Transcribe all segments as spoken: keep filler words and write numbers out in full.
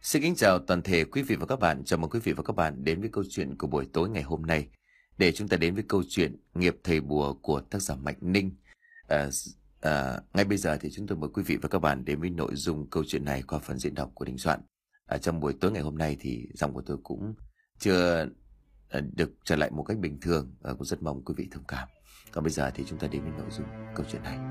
Xin kính chào toàn thể quý vị và các bạn. Chào mừng quý vị và các bạn đến với câu chuyện của buổi tối ngày hôm nay. Để chúng ta đến với câu chuyện Nghiệp Thầy Bùa của tác giả Mạnh Ninh. À, à, ngay bây giờ thì chúng tôi mời quý vị và các bạn đến với nội dung câu chuyện này qua phần diễn đọc của Đình Soạn. À, trong buổi tối ngày hôm nay thì giọng của tôi cũng chưa à, được trở lại một cách bình thường. À, cũng rất mong quý vị thông cảm. Còn bây giờ thì chúng ta đến với nội dung câu chuyện này.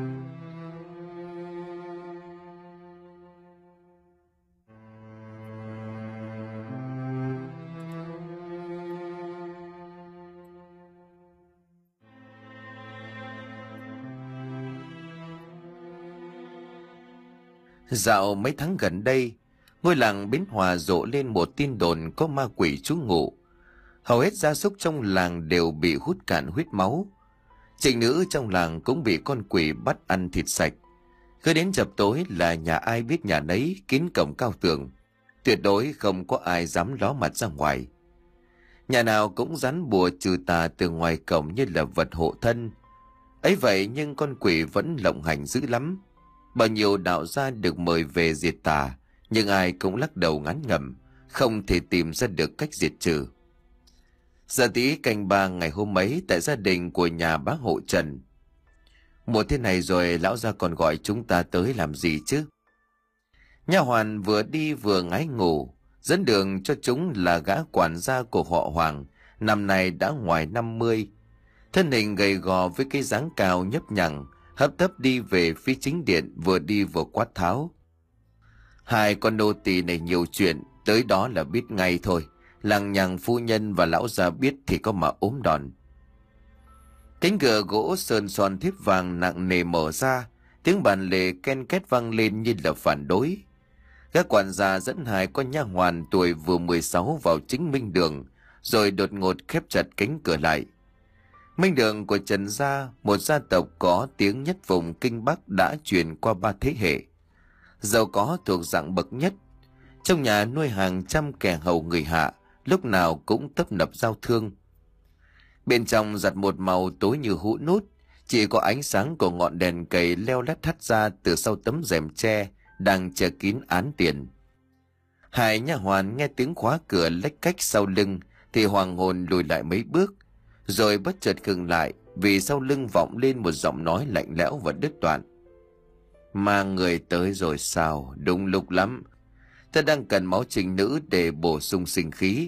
Dạo mấy tháng gần đây, ngôi làng Bến Hòa rộ lên một tin đồn có ma quỷ trú ngụ. Hầu hết gia súc trong làng đều bị hút cạn huyết máu. Trịnh nữ trong làng cũng bị con quỷ bắt ăn thịt sạch. Cứ đến chập tối là nhà ai biết nhà nấy, kín cổng cao tường. Tuyệt đối không có ai dám ló mặt ra ngoài. Nhà nào cũng dán bùa trừ tà từ ngoài cổng như là vật hộ thân. Ấy vậy nhưng con quỷ vẫn lộng hành dữ lắm. Bao nhiêu đạo gia được mời về diệt tà, nhưng ai cũng lắc đầu ngán ngẩm, không thể tìm ra được cách diệt trừ. Giờ tí canh ba ngày hôm ấy tại gia đình của nhà bác hộ Trần. Mùa thế này rồi lão gia còn gọi chúng ta tới làm gì chứ? Nha hoàn vừa đi vừa ngái ngủ, dẫn đường cho chúng là gã quản gia của họ Hoàng, năm nay đã ngoài năm mươi. Thân hình gầy gò với cái dáng cao nhấp nhằng, hấp tấp đi về phía chính điện, vừa đi vừa quát tháo. Hai con nô tỳ này nhiều chuyện, tới đó là biết ngay thôi. Lằng nhằng phu nhân và lão già biết thì có mà ốm đòn. Cánh cửa gỗ sơn son thiếp vàng nặng nề mở ra, tiếng bàn lề ken két vang lên như là phản đối. Các quản gia dẫn hai con nha hoàn tuổi vừa mười sáu vào chính minh đường, rồi đột ngột khép chặt cánh cửa lại. Minh đường của Trần gia, một gia tộc có tiếng nhất vùng Kinh Bắc đã truyền qua ba thế hệ. Giàu có thuộc dạng bậc nhất. Trong nhà nuôi hàng trăm kẻ hầu người hạ, lúc nào cũng tấp nập giao thương. Bên trong giặt một màu tối như hũ nút, chỉ có ánh sáng của ngọn đèn cầy leo lét thắt ra từ sau tấm rèm tre đang che kín án tiền. Hai nha hoàn nghe tiếng khóa cửa lách cách sau lưng thì hoàng hồn lùi lại mấy bước, rồi bất chợt khựng lại vì sau lưng vọng lên một giọng nói lạnh lẽo và đứt đoạn. Mà người tới rồi sao? Đúng lúc lắm. Ta đang cần máu trinh nữ để bổ sung sinh khí.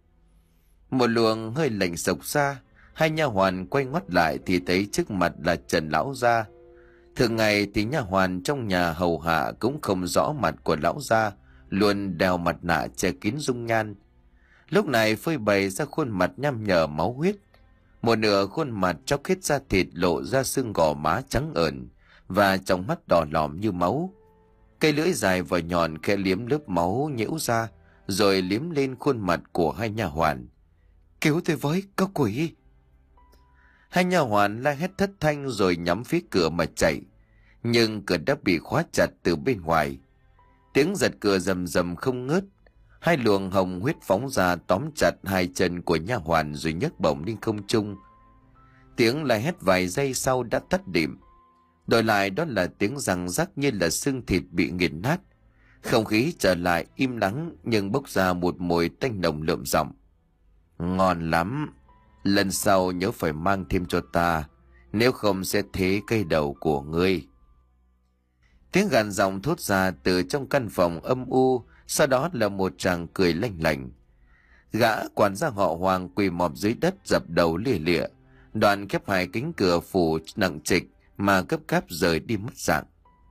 Một luồng hơi lạnh sộc ra, hai nha hoàn quay ngoắt lại thì thấy trước mặt là Trần lão gia. Thường ngày thì nha hoàn trong nhà hầu hạ cũng không rõ mặt của lão gia, luôn đeo mặt nạ che kín dung nhan. Lúc này phơi bày ra khuôn mặt nham nhở máu huyết. Một nửa khuôn mặt chóc hết da thịt lộ ra xương gò má trắng ởn và trong mắt đỏ lòm như máu. Cây lưỡi dài và nhọn khẽ liếm lớp máu nhễu ra, rồi liếm lên khuôn mặt của hai nha hoàn. Cứu tôi với, có quỷ! Hai nha hoàn la hét thất thanh rồi nhắm phía cửa mà chạy, nhưng cửa đã bị khóa chặt từ bên ngoài. Tiếng giật cửa rầm rầm không ngớt. Hai luồng hồng huyết phóng ra tóm chặt hai chân của nha hoàn rồi nhấc bổng lên không trung. Tiếng la hét vài giây sau đã tắt điểm. Đổi lại đó là tiếng răng rắc như là xương thịt bị nghiền nát. Không khí trở lại im lắng nhưng bốc ra một mùi tanh nồng lợm giọng. Ngon lắm. Lần sau nhớ phải mang thêm cho ta, nếu không sẽ thế cây đầu của ngươi. Tiếng gàn giọng thốt ra từ trong căn phòng âm u, sau đó là một tràng cười lanh lảnh. Gã quản gia họ Hoàng quỳ mọp dưới đất dập đầu lìa lịa, đoạn khép hai cánh cửa phủ nặng trịch mà gấp gáp rời đi mất dạng.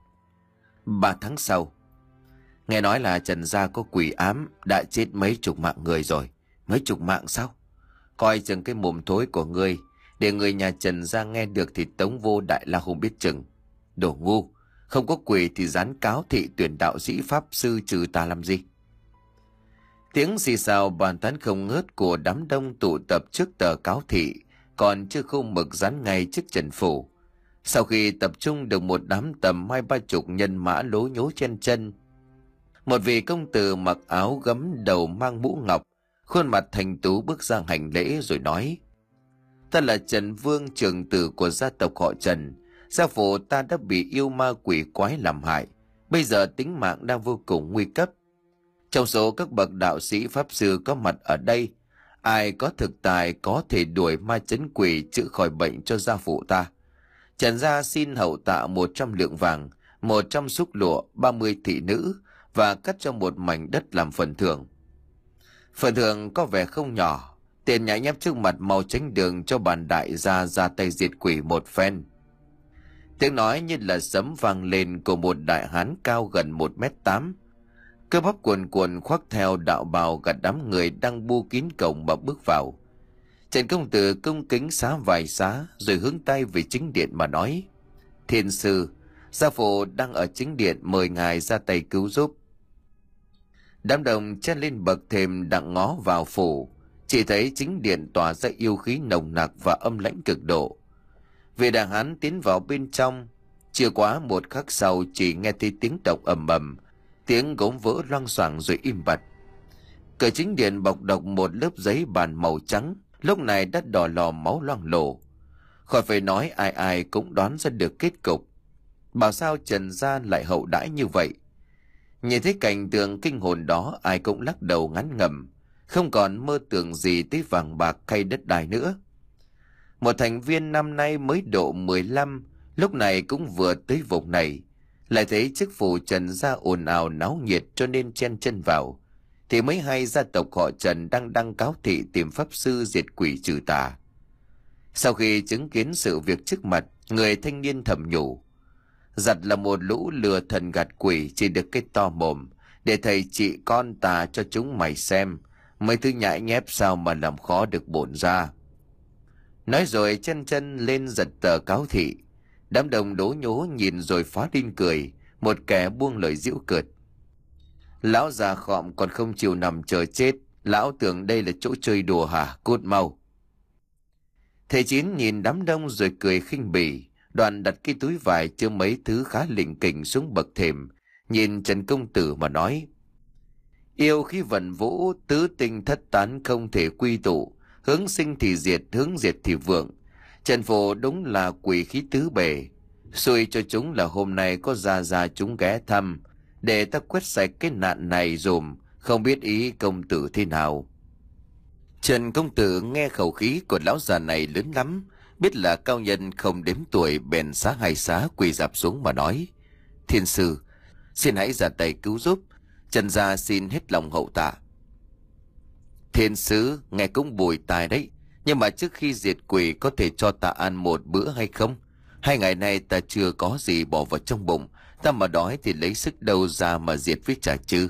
Ba tháng sau, nghe nói là Trần gia có quỷ ám, đã chết mấy chục mạng người rồi. Mấy chục mạng sao? Coi chừng cái mồm thối của ngươi, để người nhà Trần gia nghe được thì tống vô đại la không biết chừng. Đồ ngu, không có quỷ thì dán cáo thị tuyển đạo sĩ pháp sư trừ tà làm gì? Tiếng xì xào bàn tán không ngớt của đám đông tụ tập trước tờ cáo thị, còn chưa khâu mực dán ngay trước Trần phủ. Sau khi tập trung được một đám tầm hai ba chục nhân mã lố nhố chen chân, một vị công tử mặc áo gấm đầu mang mũ ngọc, khuôn mặt thành tú bước ra hành lễ rồi nói: Ta là Trần Vương, trưởng tử của gia tộc họ Trần. Gia phụ ta đã bị yêu ma quỷ quái làm hại, bây giờ tính mạng đang vô cùng nguy cấp. Trong số các bậc đạo sĩ pháp sư có mặt ở đây, ai có thực tài có thể đuổi ma chấn quỷ chữa khỏi bệnh cho gia phụ ta. Trần gia xin hậu tạ một trăm lượng vàng, một trăm xúc lụa, ba mươi thị nữ và cắt cho một mảnh đất làm phần thưởng. Phần thưởng có vẻ không nhỏ, tiền nhãi nhép trước mặt mau tránh đường cho bàn đại gia ra tay diệt quỷ một phen. Tiếng nói như là sấm vang lên của một đại hán cao gần một mét tám. Cơ bắp cuồn cuộn khoác theo đạo bào gạt đám người đang bu kín cổng mà bước vào. Trần công tử cung kính xá vài xá rồi hướng tay về chính điện mà nói: Thiên sư, gia phụ đang ở chính điện, mời ngài ra tay cứu giúp. Đám đông chen lên bậc thềm đặng ngó vào phủ, chỉ thấy chính điện tỏa ra yêu khí nồng nặc và âm lãnh cực độ. Vị đại hán tiến vào bên trong, chưa quá một khắc sau chỉ nghe thấy tiếng động ầm ầm, tiếng gốm vỡ loang xoảng rồi im bặt. Cửa chính điện bọc độc một lớp giấy bàn màu trắng, lúc này đã đỏ lò máu loang lổ. Khỏi phải nói, ai ai cũng đoán ra được kết cục. Bảo sao Trần gia lại hậu đãi như vậy? Nhìn thấy cảnh tượng kinh hồn đó, ai cũng lắc đầu ngán ngẩm, không còn mơ tưởng gì tới vàng bạc hay đất đai nữa. Một thành viên năm nay mới độ mười lăm, lúc này cũng vừa tới vùng này, lại thấy chức phủ Trần gia ồn ào náo nhiệt cho nên chen chân vào, thì mới hay gia tộc họ Trần đang đăng cáo thị tìm pháp sư diệt quỷ trừ tà. Sau khi chứng kiến sự việc trước mặt, người thanh niên thầm nhủ: giặt là một lũ lừa thần gạt quỷ, chỉ được cái to mồm, để thầy trị con tà cho chúng mày xem, mấy thứ nhãi nhép sao mà làm khó được bổn ra. Nói rồi chân chân lên giật tờ cáo thị. Đám đông đố nhố nhìn rồi phá lên cười, một kẻ buông lời giễu cợt: lão già khọm còn không chịu nằm chờ chết, lão tưởng đây là chỗ chơi đùa hả, cút mau. Thầy Chín nhìn đám đông rồi cười khinh bỉ, đoạn đặt cái túi vải chứa mấy thứ khá lỉnh kỉnh xuống bậc thềm, nhìn Trần công tử mà nói: yêu khí vận vũ, tứ tinh thất tán không thể quy tụ, hướng sinh thì diệt, hướng diệt thì vượng. Trần phổ đúng là quỷ khí tứ bề, xui cho chúng là hôm nay có gia gia chúng ghé thăm, để ta quét sạch cái nạn này dùm, không biết ý công tử thế nào. Trần công tử nghe khẩu khí của lão già này lớn lắm, biết là cao nhân không đếm tuổi, bèn xá hai xá quỳ dạp xuống mà nói: thiên sư, xin hãy ra tay cứu giúp, Trần gia xin hết lòng hậu tạ. Thiên sứ nghe cũng bùi tài đấy, nhưng mà trước khi diệt quỷ có thể cho ta ăn một bữa hay không? Hai ngày nay ta chưa có gì bỏ vào trong bụng, ta mà đói thì lấy sức đâu ra mà diệt với trả chứ.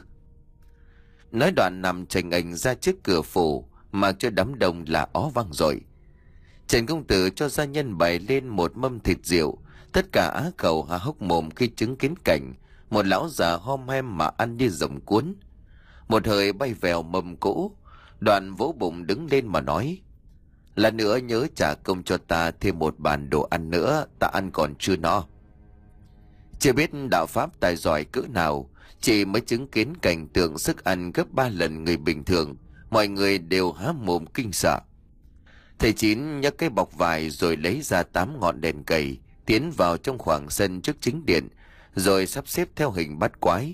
Nói đoạn nằm chành ảnh ra trước cửa phủ, mặc cho đám đông là ó vang rồi. Trần công tử cho gia nhân bày lên một mâm thịt rượu, tất cả á khẩu há hốc mồm khi chứng kiến cảnh một lão già hom hem mà ăn như rồng cuốn. Một hơi bay vèo mâm cỗ, đoạn vỗ bụng đứng lên mà nói: lần nữa nhớ trả công cho ta thêm một bàn đồ ăn nữa, ta ăn còn chưa no. Chưa biết đạo pháp tài giỏi cỡ nào, chỉ mới chứng kiến cảnh tượng sức ăn gấp ba lần người bình thường, mọi người đều há mồm kinh sợ. Thầy Chín nhấc cái bọc vải rồi lấy ra tám ngọn đèn cầy, tiến vào trong khoảng sân trước chính điện, rồi sắp xếp theo hình bát quái.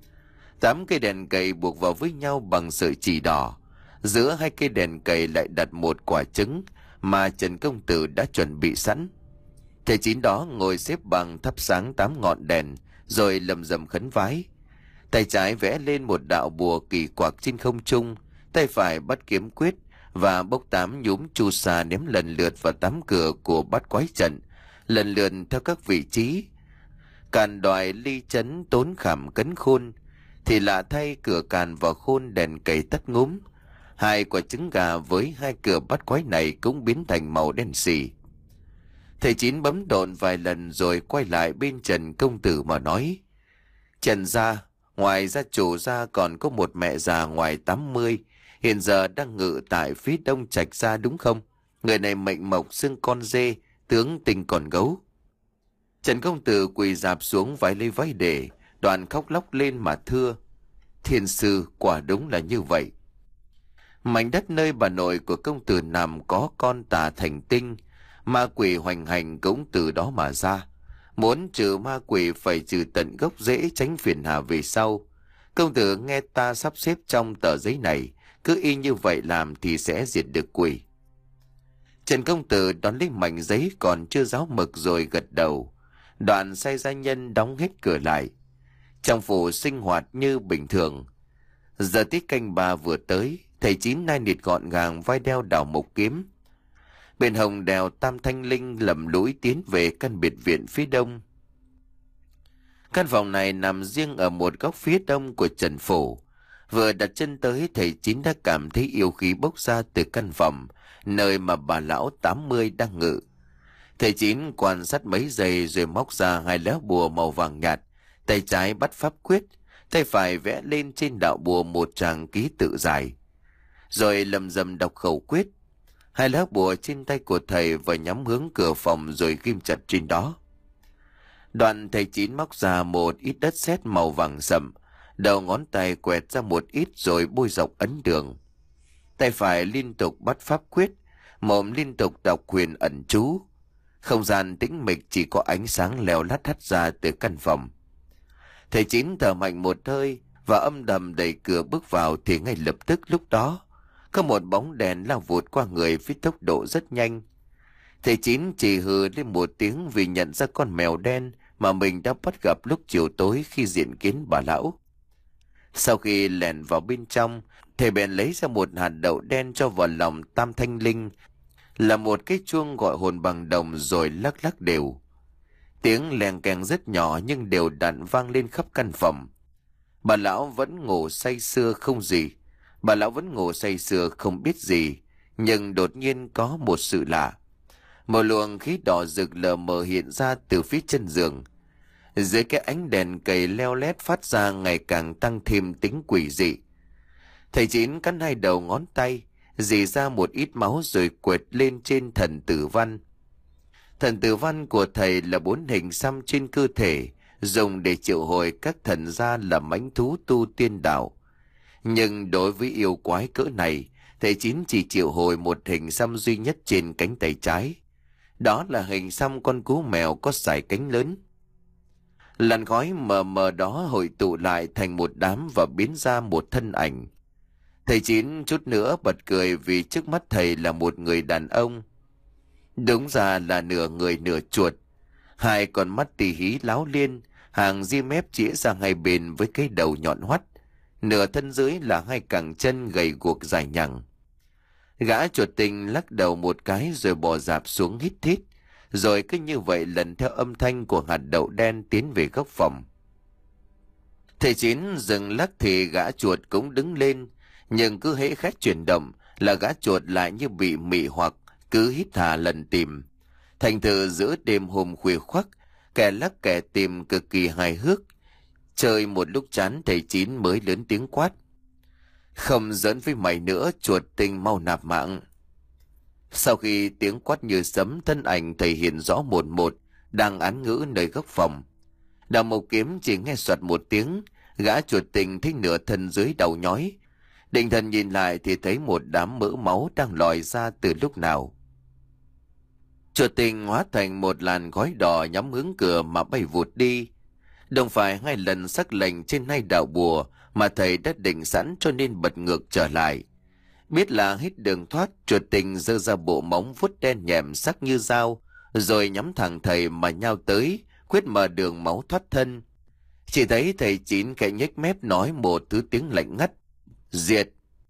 Tám cây đèn cầy buộc vào với nhau bằng sợi chỉ đỏ, giữa hai cây đèn cầy lại đặt một quả trứng mà Trần công tử đã chuẩn bị sẵn. Thầy Chín đó ngồi xếp bằng thắp sáng tám ngọn đèn, rồi lầm rầm khấn vái. Tay trái vẽ lên một đạo bùa kỳ quặc trên không trung, tay phải bắt kiếm quyết và bốc tám nhúm chu sa ném lần lượt vào tám cửa của bát quái trận, lần lượt theo các vị trí. Càn đoài ly chấn tốn khảm cấn khôn, thì lạ thay cửa càn và khôn đèn cầy tắt ngúm. Hai quả trứng gà với hai cửa bát quái này cũng biến thành màu đen xì. Thầy Chín bấm độn vài lần rồi quay lại bên Trần công tử mà nói: Trần gia, ngoài gia chủ gia còn có một mẹ già ngoài tám mươi, hiện giờ đang ngự tại phía đông trạch gia đúng không? Người này mệnh mộc xưng con dê, tướng tình còn gấu. Trần công tử quỳ dạp xuống vái lấy váy để, đoạn khóc lóc lên mà thưa: thiên sư, quả đúng là như vậy. Mảnh đất nơi bà nội của công tử nằm có con tà thành tinh, ma quỷ hoành hành cũng từ đó mà ra. Muốn trừ ma quỷ phải trừ tận gốc rễ, tránh phiền hà về sau. Công tử nghe ta sắp xếp trong tờ giấy này, cứ y như vậy làm thì sẽ diệt được quỷ. Trần công tử đón lấy mảnh giấy còn chưa ráo mực rồi gật đầu. Đoạn sai gia nhân đóng hết cửa lại. Trong phủ sinh hoạt như bình thường. Giờ tiết canh ba vừa tới, thầy Chín nai nịt gọn gàng vai đeo đào mộc kiếm. Bên hồng đèo Tam Thanh Linh lầm lũi tiến về căn biệt viện phía đông. Căn phòng này nằm riêng ở một góc phía đông của Trần phủ. Vừa đặt chân tới, thầy Chín đã cảm thấy yêu khí bốc ra từ căn phòng, nơi mà bà lão tám mươi đang ngự. Thầy Chín quan sát mấy giây rồi móc ra hai lá bùa màu vàng nhạt, tay trái bắt pháp quyết, tay phải vẽ lên trên đạo bùa một tràng ký tự dài. Rồi lầm rầm đọc khẩu quyết. Hai lá bùa trên tay của thầy và nhắm hướng cửa phòng rồi ghim chặt trên đó. Đoạn thầy Chín móc ra một ít đất sét màu vàng sậm, đầu ngón tay quẹt ra một ít rồi bôi dọc ấn đường. Tay phải liên tục bắt pháp quyết, mồm liên tục đọc huyền ẩn chú. Không gian tĩnh mịch, chỉ có ánh sáng leo lắt hắt ra từ căn phòng. Thầy Chín thở mạnh một hơi và âm thầm đẩy cửa bước vào thì ngay lập tức lúc đó có một bóng đèn lao vụt qua người với tốc độ rất nhanh. Thầy Chín chỉ hừ lên một tiếng vì nhận ra con mèo đen mà mình đã bắt gặp lúc chiều tối khi diện kiến bà lão. Sau khi lẻn vào bên trong, thầy bèn lấy ra một hạt đậu đen cho vào lòng Tam Thanh Linh, là một cái chuông gọi hồn bằng đồng rồi lắc lắc đều. Tiếng leng keng rất nhỏ nhưng đều đặn vang lên khắp căn phòng. Bà lão vẫn ngủ say sưa không gì. Bà lão vẫn ngủ say sưa không biết gì, nhưng đột nhiên có một sự lạ. Một luồng khí đỏ rực lờ mờ hiện ra từ phía chân giường. Dưới cái ánh đèn cầy leo lét phát ra ngày càng tăng thêm tính quỷ dị. Thầy Chín cắn hai đầu ngón tay, rỉ ra một ít máu rồi quệt lên trên thần tử văn. Thần tử văn của thầy là bốn hình xăm trên cơ thể, dùng để triệu hồi các thần gia là mãnh thú tu tiên đạo. Nhưng đối với yêu quái cỡ này, thầy Chín chỉ triệu hồi một hình xăm duy nhất trên cánh tay trái. Đó là hình xăm con cú mèo có sải cánh lớn. Làn khói mờ mờ đó hội tụ lại thành một đám và biến ra một thân ảnh. Thầy Chín chút nữa bật cười vì trước mắt thầy là một người đàn ông. Đúng ra là nửa người nửa chuột. Hai con mắt tì hí láo liên, hàng ria mép chĩa ra hai bên với cái đầu nhọn hoắt. Nửa thân dưới là hai cẳng chân gầy guộc dài nhằng. Gã chuột tinh lắc đầu một cái rồi bò dạp xuống hít thít, rồi cứ như vậy lần theo âm thanh của hạt đậu đen tiến về góc phòng. Thầy Chín dừng lắc thì gã chuột cũng đứng lên, nhưng cứ hễ khách chuyển động là gã chuột lại như bị mị hoặc, cứ hít hà lần tìm. Thành thử giữa đêm hôm khuya khoắt, kẻ lắc kẻ tìm cực kỳ hài hước. Chơi một lúc chán, thầy Chín mới lớn tiếng quát: "Không giỡn với mày nữa, chuột tinh, mau nạp mạng." Sau khi tiếng quát như sấm, thân ảnh thầy hiện rõ một một, đang án ngữ nơi góc phòng. Đào mộc kiếm chỉ nghe soạt một tiếng, gã chuột tinh thấy nửa thân dưới đầu nhói. Định thần nhìn lại thì thấy một đám mỡ máu đang lòi ra từ lúc nào. Chuột tinh hóa thành một làn khói đỏ nhắm hướng cửa mà bay vụt đi. Đồng phải hai lần sắc lệnh trên hai đạo bùa mà thầy đã định sẵn, cho nên bật ngược trở lại. Biết là hết đường thoát, chuột tinh giơ ra bộ móng vuốt đen nhẹm sắc như dao, rồi nhắm thẳng thầy mà nhao tới, quyết mở đường máu thoát thân. Chỉ thấy thầy Chín khẽ nhếch mép nói một thứ tiếng lạnh ngắt: "Diệt!"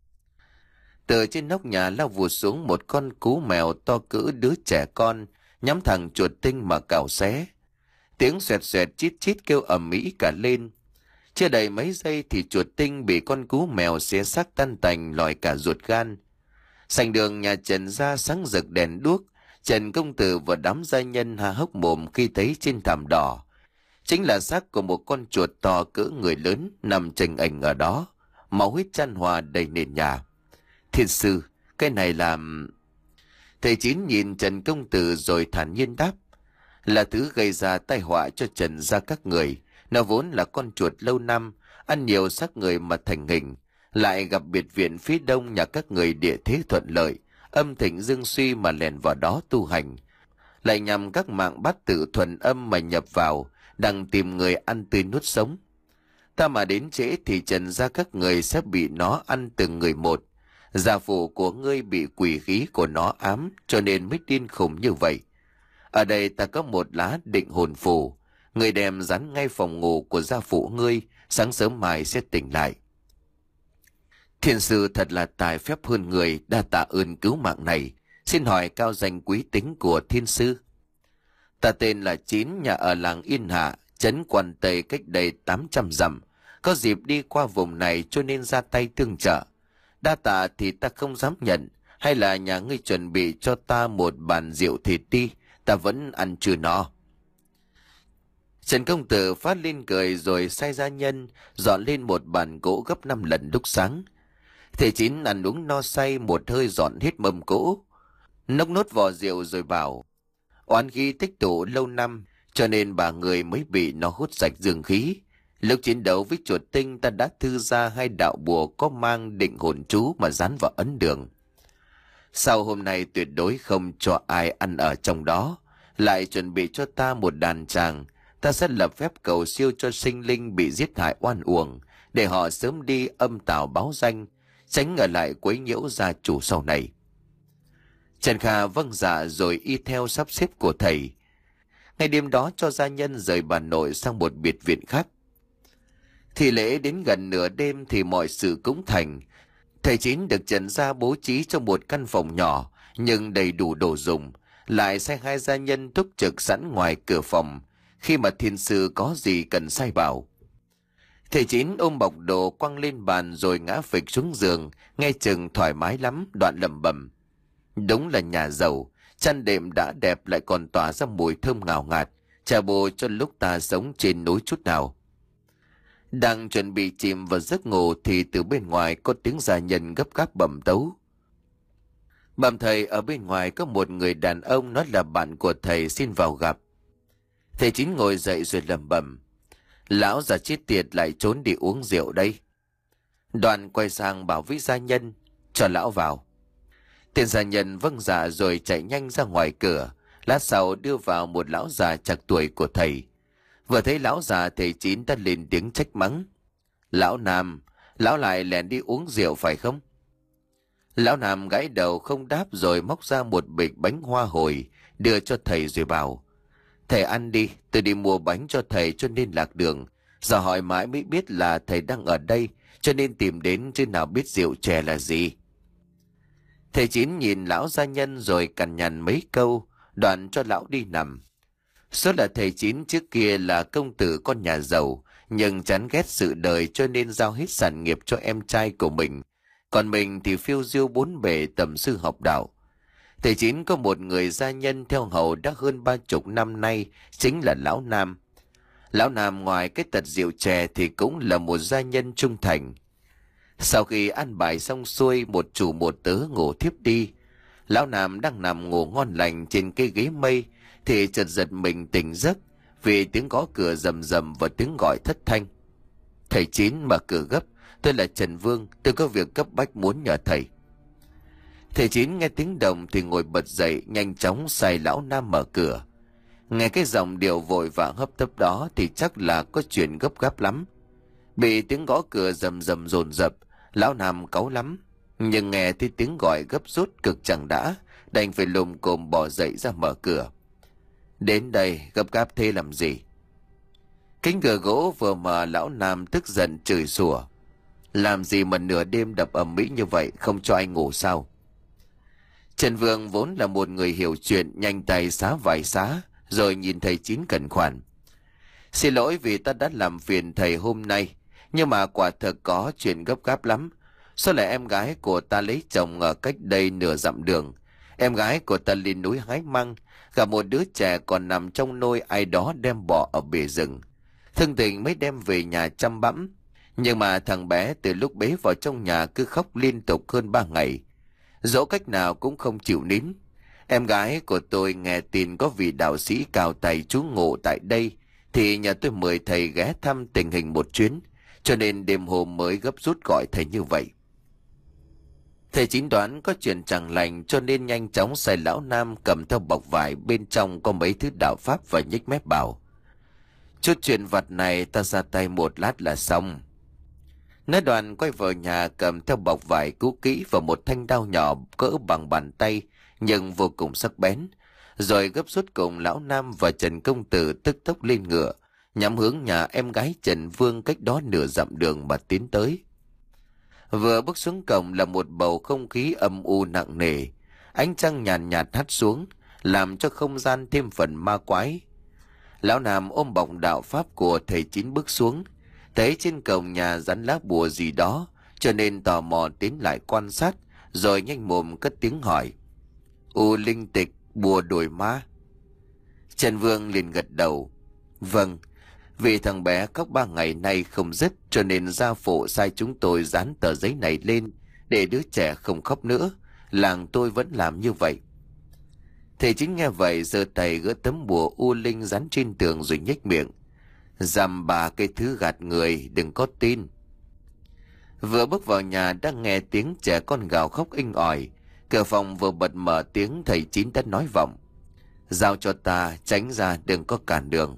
Từ trên nóc nhà lao vụt xuống một con cú mèo to cỡ đứa trẻ con, nhắm thẳng chuột tinh mà cào xé. Tiếng xoẹt xoẹt chít chít kêu ầm ĩ cả lên. Chưa đầy mấy giây thì chuột tinh bị con cú mèo xé xác tan tành, lòi cả ruột gan. Sảnh đường nhà Trần ra sáng rực đèn đuốc. Trần công tử và đám gia nhân há hốc mồm khi thấy trên thảm đỏ chính là xác của một con chuột to cỡ người lớn nằm chềnh ảnh ở đó, máu huyết chan hòa đầy nền nhà. "Thiên sư, cái này là..." Thầy Chín nhìn Trần công tử rồi thản nhiên đáp: "Là thứ gây ra tai họa cho Trần gia các người. Nó vốn là con chuột lâu năm, ăn nhiều xác người mà thành hình, lại gặp biệt viện phía đông nhà các người địa thế thuận lợi, âm thịnh dương suy mà lèn vào đó tu hành, lại nhằm các mạng bát tự thuần âm mà nhập vào, đang tìm người ăn tươi nuốt sống. Ta mà đến trễ thì Trần gia các người sẽ bị nó ăn từng người một. Gia phụ của ngươi bị quỷ khí của nó ám cho nên mới điên khùng như vậy. Ở đây ta có một lá định hồn phù, người đem dán ngay phòng ngủ của gia phụ ngươi, sáng sớm mai sẽ tỉnh lại. Thiên sư thật là tài phép hơn người, đa tạ ơn cứu mạng này. Xin hỏi cao danh quý tính của thiên sư? Ta tên là Chín, nhà ở làng Yên Hạ, trấn Quan Tây, cách đây tám trăm dặm. Có dịp đi qua vùng này cho nên ra tay tương trợ. Đa tạ thì ta không dám nhận, hay là nhà ngươi chuẩn bị cho ta một bàn rượu thịt đi, ta vẫn ăn chưa no. Trần công tử phát lên cười rồi sai gia nhân dọn lên một bàn gỗ gấp năm lần lúc sáng. Thầy Chín ăn uống no say, một hơi dọn hết mâm cỗ, nốc nốt vò rượu rồi bảo: oán khí tích tụ lâu năm, cho nên bà người mới bị nó hút sạch dương khí. Lúc chiến đấu với chuột tinh, ta đã thư ra hai đạo bùa có mang định hồn chú mà dán vào ấn đường. Sau hôm nay tuyệt đối không cho ai ăn ở trong đó. Lại chuẩn bị cho ta một đàn tràng. Ta sẽ lập phép cầu siêu cho sinh linh bị giết hại oan uổng, để họ sớm đi âm tào báo danh, tránh ở lại quấy nhiễu gia chủ sau này. Trần Kha vâng dạ rồi y theo sắp xếp của thầy. Ngày đêm đó cho gia nhân rời bà nội sang một biệt viện khác. Thì lễ đến gần nửa đêm thì mọi sự cũng thành. Thầy Chín được Trần gia bố trí trong một căn phòng nhỏ nhưng đầy đủ đồ dùng, lại sai hai gia nhân túc trực sẵn ngoài cửa phòng khi mà thiên sư có gì cần sai bảo. Thầy Chín ôm bọc đồ quăng lên bàn rồi ngã phịch xuống giường, nghe chừng thoải mái lắm, đoạn lẩm bẩm: đúng là nhà giàu, chăn đệm đã đẹp lại còn tỏa ra mùi thơm ngào ngạt, chà bồ cho lúc ta sống trên núi chút nào. Đang chuẩn bị chìm vào giấc ngủ thì từ bên ngoài có tiếng gia nhân gấp gáp bẩm tấu: bẩm thầy, ở bên ngoài có một người đàn ông nói là bạn của thầy, xin vào gặp. Thầy Chín ngồi dậy rồi lẩm bẩm: lão già chết tiệt lại trốn đi uống rượu đây. Đoàn quay sang bảo với gia nhân: cho lão vào. Tên gia nhân vâng dạ rồi chạy nhanh ra ngoài cửa. Lát sau đưa vào một lão già chạc tuổi của thầy. Vừa thấy lão già, thầy Chín đã lên tiếng trách mắng: lão Nam, lão lại lẻn đi uống rượu phải không? Lão Nam gãi đầu không đáp rồi móc ra một bịch bánh hoa hồi đưa cho thầy rồi bảo: thầy ăn đi, tôi đi mua bánh cho thầy cho nên lạc đường. Giờ hỏi mãi mới biết là thầy đang ở đây, cho nên tìm đến chứ nào biết rượu chè là gì. Thầy Chín nhìn lão gia nhân rồi cằn nhằn mấy câu, đoạn cho lão đi nằm. Số là thầy Chín trước kia là công tử con nhà giàu, nhưng chán ghét sự đời cho nên giao hết sản nghiệp cho em trai của mình. Còn mình thì phiêu diêu bốn bề tầm sư học đạo. Thầy Chín có một người gia nhân theo hầu đã hơn ba chục năm nay, chính là lão Nam. Lão Nam ngoài cái tật rượu chè thì cũng là một gia nhân trung thành. Sau khi ăn bài xong xuôi, một chủ một tớ ngủ thiếp đi. Lão Nam đang nằm ngủ ngon lành trên cái ghế mây thì chợt giật mình tỉnh giấc vì tiếng gõ cửa rầm rầm và tiếng gọi thất thanh. Thầy Chín mở cửa gấp: tôi là Trần Vương, tôi có việc cấp bách muốn nhờ thầy. Thầy Chín nghe tiếng động thì ngồi bật dậy, nhanh chóng sai lão Nam mở cửa. Nghe cái giọng điệu vội vã hấp tấp đó thì chắc là có chuyện gấp gáp lắm. Bị tiếng gõ cửa rầm rầm dồn dập, lão Nam cáu lắm, nhưng nghe thấy tiếng gọi gấp rút cực chẳng đã, đành phải lồm cồm bỏ dậy ra mở cửa. Đến đây gấp gáp thế làm gì? Cánh cửa gỗ vừa mở, lão Nam tức giận chửi rủa: làm gì mà nửa đêm đập ầm ĩ như vậy, không cho anh ngủ sao? Trần Vương vốn là một người hiểu chuyện, nhanh tay xá vài xá rồi nhìn thầy Chín cẩn khoản: xin lỗi vì ta đã làm phiền thầy hôm nay, nhưng mà quả thực có chuyện gấp gáp lắm. Số là em gái của ta lấy chồng ở cách đây nửa dặm đường. Em gái của ta lên núi hái măng, gặp một đứa trẻ còn nằm trong nôi ai đó đem bỏ ở bể rừng. Thương tình mới đem về nhà chăm bẵm, nhưng mà thằng bé từ lúc bế vào trong nhà cứ khóc liên tục hơn ba ngày, dẫu cách nào cũng không chịu nín. Em gái của tôi nghe tin có vị đạo sĩ cao tay trú ngụ tại đây thì nhà tôi mời thầy ghé thăm tình hình một chuyến, cho nên đêm hôm mới gấp rút gọi thầy như vậy. Thầy Chín đoán có chuyện chẳng lành cho nên nhanh chóng sai lão Nam cầm theo bọc vải, bên trong có mấy thứ đạo pháp và nhếch mép bảo: Chút chuyện vặt này ta ra tay một lát là xong. Nói đoạn quay vào nhà cầm theo bọc vải cũ kỹ và một thanh dao nhỏ cỡ bằng bàn tay nhưng vô cùng sắc bén. Rồi gấp rút cùng lão Nam và Trần Công Tử tức tốc lên ngựa, nhắm hướng nhà em gái Trần Vương cách đó nửa dặm đường mà tiến tới. Vừa bước xuống cổng là một bầu không khí âm u nặng nề. Ánh trăng nhàn nhạt, nhạt hắt xuống, làm cho không gian thêm phần ma quái. Lão Nam ôm bọc đạo pháp của thầy Chín bước xuống, thấy trên cổng nhà dán lá bùa gì đó, cho nên tò mò tiến lại quan sát, rồi nhanh mồm cất tiếng hỏi: U linh tịch, bùa đuổi ma. Trần Vương liền gật đầu: Vâng, vì thằng bé khóc ba ngày nay không dứt, cho nên gia phụ sai chúng tôi dán tờ giấy này lên để đứa trẻ không khóc nữa. Làng tôi vẫn làm như vậy. Thầy Chín nghe vậy giơ tay gỡ tấm bùa u linh dán trên tường rồi nhếch miệng: Dằm bà cái thứ gạt người, đừng có tin. Vừa bước vào nhà đã nghe tiếng trẻ con gào khóc inh ỏi. Cửa phòng vừa bật mở tiếng thầy Chín đã nói vọng: Giao cho ta, tránh ra, đừng có cản đường.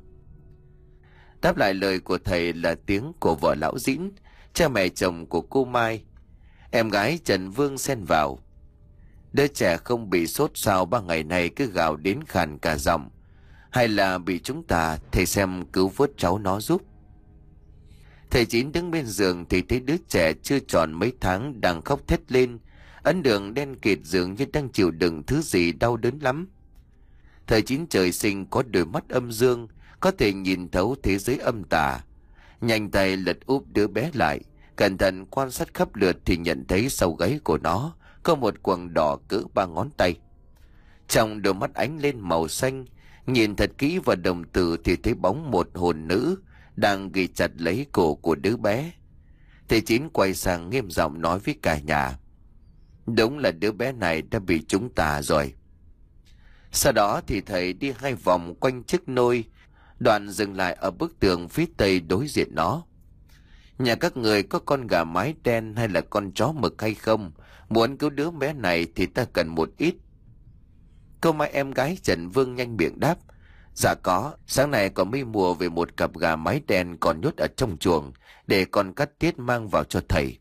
Đáp lại lời của thầy là tiếng của vợ lão Dĩn, cha mẹ chồng của cô Mai. Em gái Trần Vương xen vào: Đứa trẻ không bị sốt sao ba ngày nay cứ gào đến khàn cả giọng, hay là bị chúng ta, thầy xem cứu vớt cháu nó giúp. Thầy Chín đứng bên giường thì thấy đứa trẻ chưa tròn mấy tháng đang khóc thét lên, ấn đường đen kịt dường như đang chịu đựng thứ gì đau đớn lắm. Thầy Chín trời sinh có đôi mắt âm dương, có thể nhìn thấu thế giới âm tà. Nhanh tay lật úp đứa bé lại, cẩn thận quan sát khắp lượt thì nhận thấy sau gáy của nó có một quầng đỏ cỡ ba ngón tay. Trong đôi mắt ánh lên màu xanh, nhìn thật kỹ vào đồng tử thì thấy bóng một hồn nữ đang ghi chặt lấy cổ của đứa bé. Thầy Chín quay sang nghiêm giọng nói với cả nhà: Đúng là đứa bé này đã bị chúng ta rồi. Sau đó thì thầy đi hai vòng quanh chiếc nôi, đoạn dừng lại ở bức tường phía tây đối diện nó. Nhà các người có con gà mái đen hay là con chó mực hay không? Muốn cứu đứa bé này thì ta cần một ít. Câu mai em gái Trần Vương nhanh miệng đáp: Dạ có, sáng nay có mới mua về một cặp gà mái đen còn nhốt ở trong chuồng, để con cắt tiết mang vào cho thầy.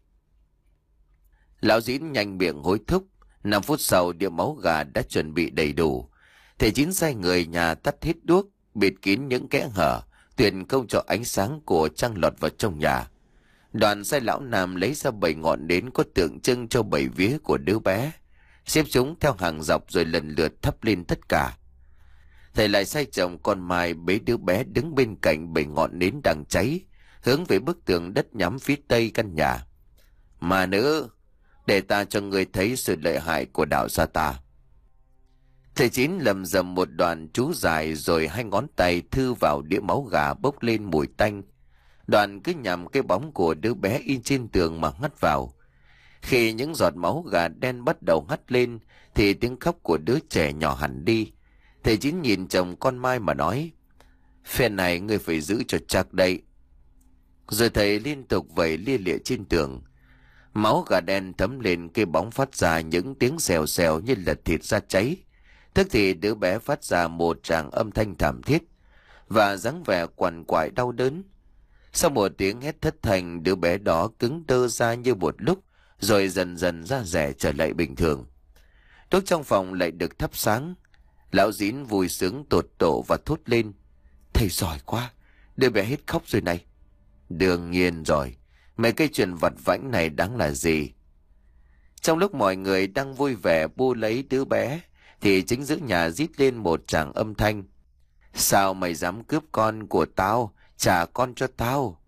Lão Dĩn nhanh miệng hối thúc. Năm phút sau đĩa máu gà đã chuẩn bị đầy đủ. Thầy Chín sai người nhà tắt hết đuốc, bịt kín những kẽ hở, tuyệt không cho ánh sáng của trăng lọt vào trong nhà. Đoàn sai lão Nam lấy ra bảy ngọn nến có tượng trưng cho bảy vía của đứa bé, xếp chúng theo hàng dọc rồi lần lượt thắp lên tất cả. Thầy lại sai chồng con Mai bế đứa bé đứng bên cạnh bảy ngọn nến đang cháy, hướng về bức tường đất nhắm phía tây căn nhà. Mà nữ, để ta cho người thấy sự lợi hại của đạo gia ta. Thầy Chín lầm rầm một đoạn chú dài rồi hai ngón tay thư vào đĩa máu gà bốc lên mùi tanh. Đoạn cứ nhằm cái bóng của đứa bé in trên tường mà hắt vào. Khi những giọt máu gà đen bắt đầu hắt lên thì tiếng khóc của đứa trẻ nhỏ hẳn đi. Thầy Chín nhìn chồng con Mai mà nói: Phen này ngươi phải giữ cho chắc đây. Rồi thầy liên tục vẩy lia lịa trên tường. Máu gà đen thấm lên, cái bóng phát ra những tiếng xèo xèo như là thịt da cháy. Tức thì đứa bé phát ra một tràng âm thanh thảm thiết và dáng vẻ quằn quại đau đớn. Sau một tiếng hét thất thanh, đứa bé đó cứng đơ ra như một lúc, rồi dần dần ra rẻ trở lại bình thường. Đốt trong phòng lại được thắp sáng. Lão Dĩn vui sướng tột tổ và thốt lên: Thầy giỏi quá, đứa bé hết khóc rồi này. Đương nhiên rồi, mấy cái chuyện vặt vãnh này đáng là gì. Trong lúc mọi người đang vui vẻ bu lấy đứa bé thì chính giữa nhà rít lên một tràng âm thanh: Sao mày dám cướp con của tao, trả con cho tao.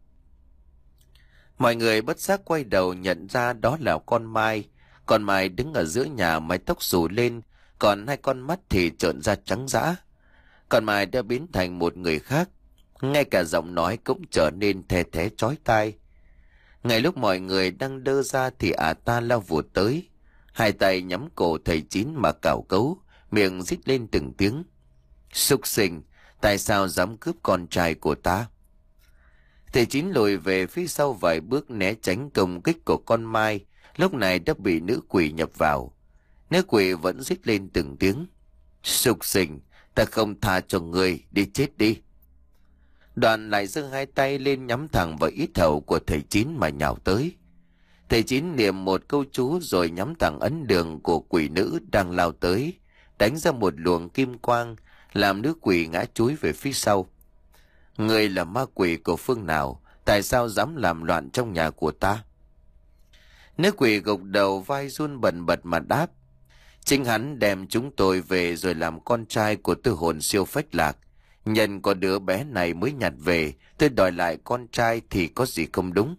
Mọi người bất giác quay đầu nhận ra đó là con Mai. Con Mai đứng ở giữa nhà, mái tóc xù lên, còn hai con mắt thì trợn ra trắng dã. Con Mai đã biến thành một người khác, ngay cả giọng nói cũng trở nên the thé chói tai. Ngay lúc mọi người đang đơ ra thì ả ta lao vụt tới, hai tay nhắm cổ thầy Chín mà cào cấu, miệng rít lên từng tiếng: Súc sinh, tại sao dám cướp con trai của ta? Thầy Chín lùi về phía sau vài bước né tránh công kích của con Mai, lúc này đã bị nữ quỷ nhập vào. Nữ quỷ vẫn rít lên từng tiếng: Súc sinh, ta không tha cho ngươi, đi chết đi. Đoàn lại giơ hai tay lên nhắm thẳng vào yết hầu của thầy Chín mà nhào tới. Thầy Chín niệm một câu chú rồi nhắm thẳng ấn đường của quỷ nữ đang lao tới, đánh ra một luồng kim quang, làm nữ quỷ ngã chúi về phía sau. Người là ma quỷ của phương nào, tại sao dám làm loạn trong nhà của ta? Nữ quỷ gục đầu vai run bần bật mà đáp: Chính hắn đem chúng tôi về rồi làm con trai của tư hồn siêu phách lạc. Nhân có đứa bé này mới nhặt về, tôi đòi lại con trai thì có gì không đúng?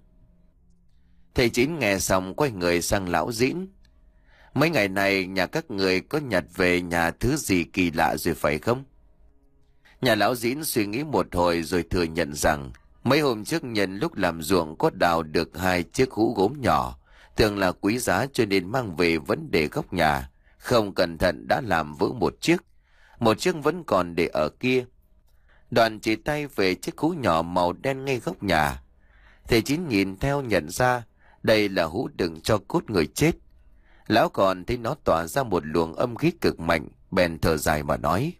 Thầy Chín nghe xong quay người sang lão Dĩn: Mấy ngày này nhà các người có nhặt về nhà thứ gì kỳ lạ rồi phải không? Nhà lão Dĩn suy nghĩ một hồi rồi thừa nhận rằng mấy hôm trước nhân lúc làm ruộng có đào được hai chiếc hũ gốm nhỏ, tưởng là quý giá cho nên mang về vấn đề góc nhà, không cẩn thận đã làm vỡ một chiếc, một chiếc vẫn còn để ở kia. Đoàn chỉ tay về chiếc hũ nhỏ màu đen ngay góc nhà. Thầy Chín nhìn theo nhận ra đây là hũ đựng cho cốt người chết. Lão còn thấy nó tỏa ra một luồng âm khí cực mạnh, bèn thở dài mà nói: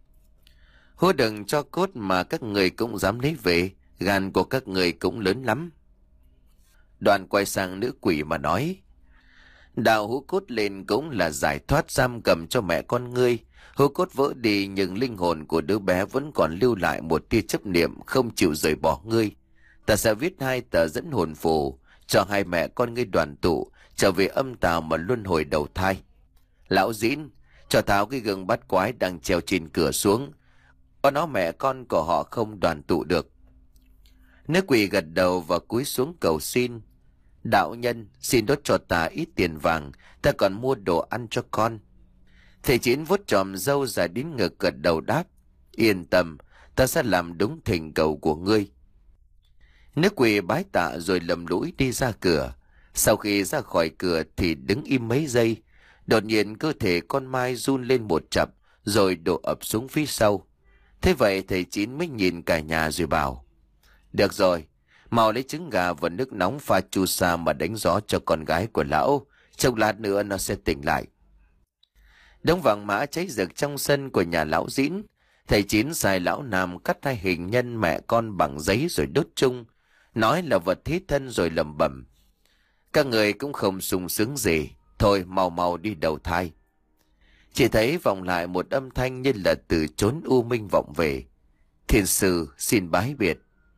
Hũ đựng cho cốt mà các người cũng dám lấy về, gan của các người cũng lớn lắm. Đoàn quay sang nữ quỷ mà nói: Đào hũ cốt lên cũng là giải thoát giam cầm cho mẹ con ngươi. Hũ cốt vỡ đi nhưng linh hồn của đứa bé vẫn còn lưu lại một tia chấp niệm không chịu rời bỏ ngươi. Ta sẽ viết hai tờ dẫn hồn phù cho hai mẹ con ngươi đoàn tụ trở về âm tào mà luân hồi đầu thai. Lão Dĩn, cho tháo cái gương bát quái đang treo trên cửa xuống, có nó mẹ con của họ không đoàn tụ được. Nữ quỷ gật đầu và cúi xuống cầu xin: Đạo nhân, xin đốt cho ta ít tiền vàng, ta còn mua đồ ăn cho con. Thầy Chín vuốt tròm râu dài đến ngực gật đầu đáp: Yên tâm, ta sẽ làm đúng thỉnh cầu của ngươi. Nữ quỷ bái tạ rồi lầm lũi đi ra cửa. Sau khi ra khỏi cửa thì đứng im mấy giây, đột nhiên cơ thể con Mai run lên một chập rồi đổ ập xuống phía sau. Thế vậy thầy Chín mới nhìn cả nhà rồi bảo: Được rồi, mau lấy trứng gà và nước nóng pha chu sa mà đánh gió cho con gái của lão, chốc lát nữa nó sẽ tỉnh lại. Đống vàng mã cháy rực trong sân của nhà lão Dĩn. Thầy Chín sai lão Nam cắt hai hình nhân mẹ con bằng giấy rồi đốt chung, nói là vật thiết thân rồi lẩm bẩm: Các người cũng không sung sướng gì, thôi mau mau đi đầu thai. Chỉ thấy vọng lại một âm thanh như là từ chốn u minh vọng về: Thiên sư xin bái biệt.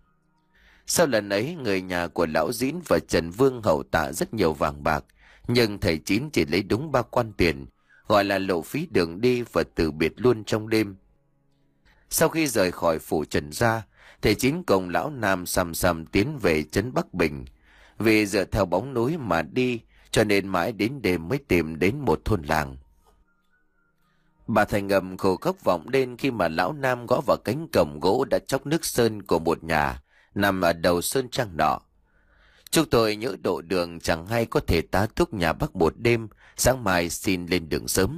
Sau lần ấy, người nhà của lão Dĩn và Trần Vương hậu tạ rất nhiều vàng bạc, nhưng thầy Chín chỉ lấy đúng ba quan tiền, gọi là lộ phí đường đi, và từ biệt luôn trong đêm. Sau khi rời khỏi phủ Trần gia, thầy Chín cùng lão Nam sầm sầm tiến về trấn Bắc Bình. Vì dựa theo bóng núi mà đi, cho nên mãi đến đêm mới tìm đến một thôn làng. Bà Thành ngầm khổ khóc vọng lên khi mà lão Nam gõ vào cánh cổng gỗ đã chóc nước sơn của một nhà nằm ở đầu sơn trang nọ. Chúng tôi nhỡ độ đường chẳng hay có thể tá túc nhà bác một đêm, sáng mai xin lên đường sớm.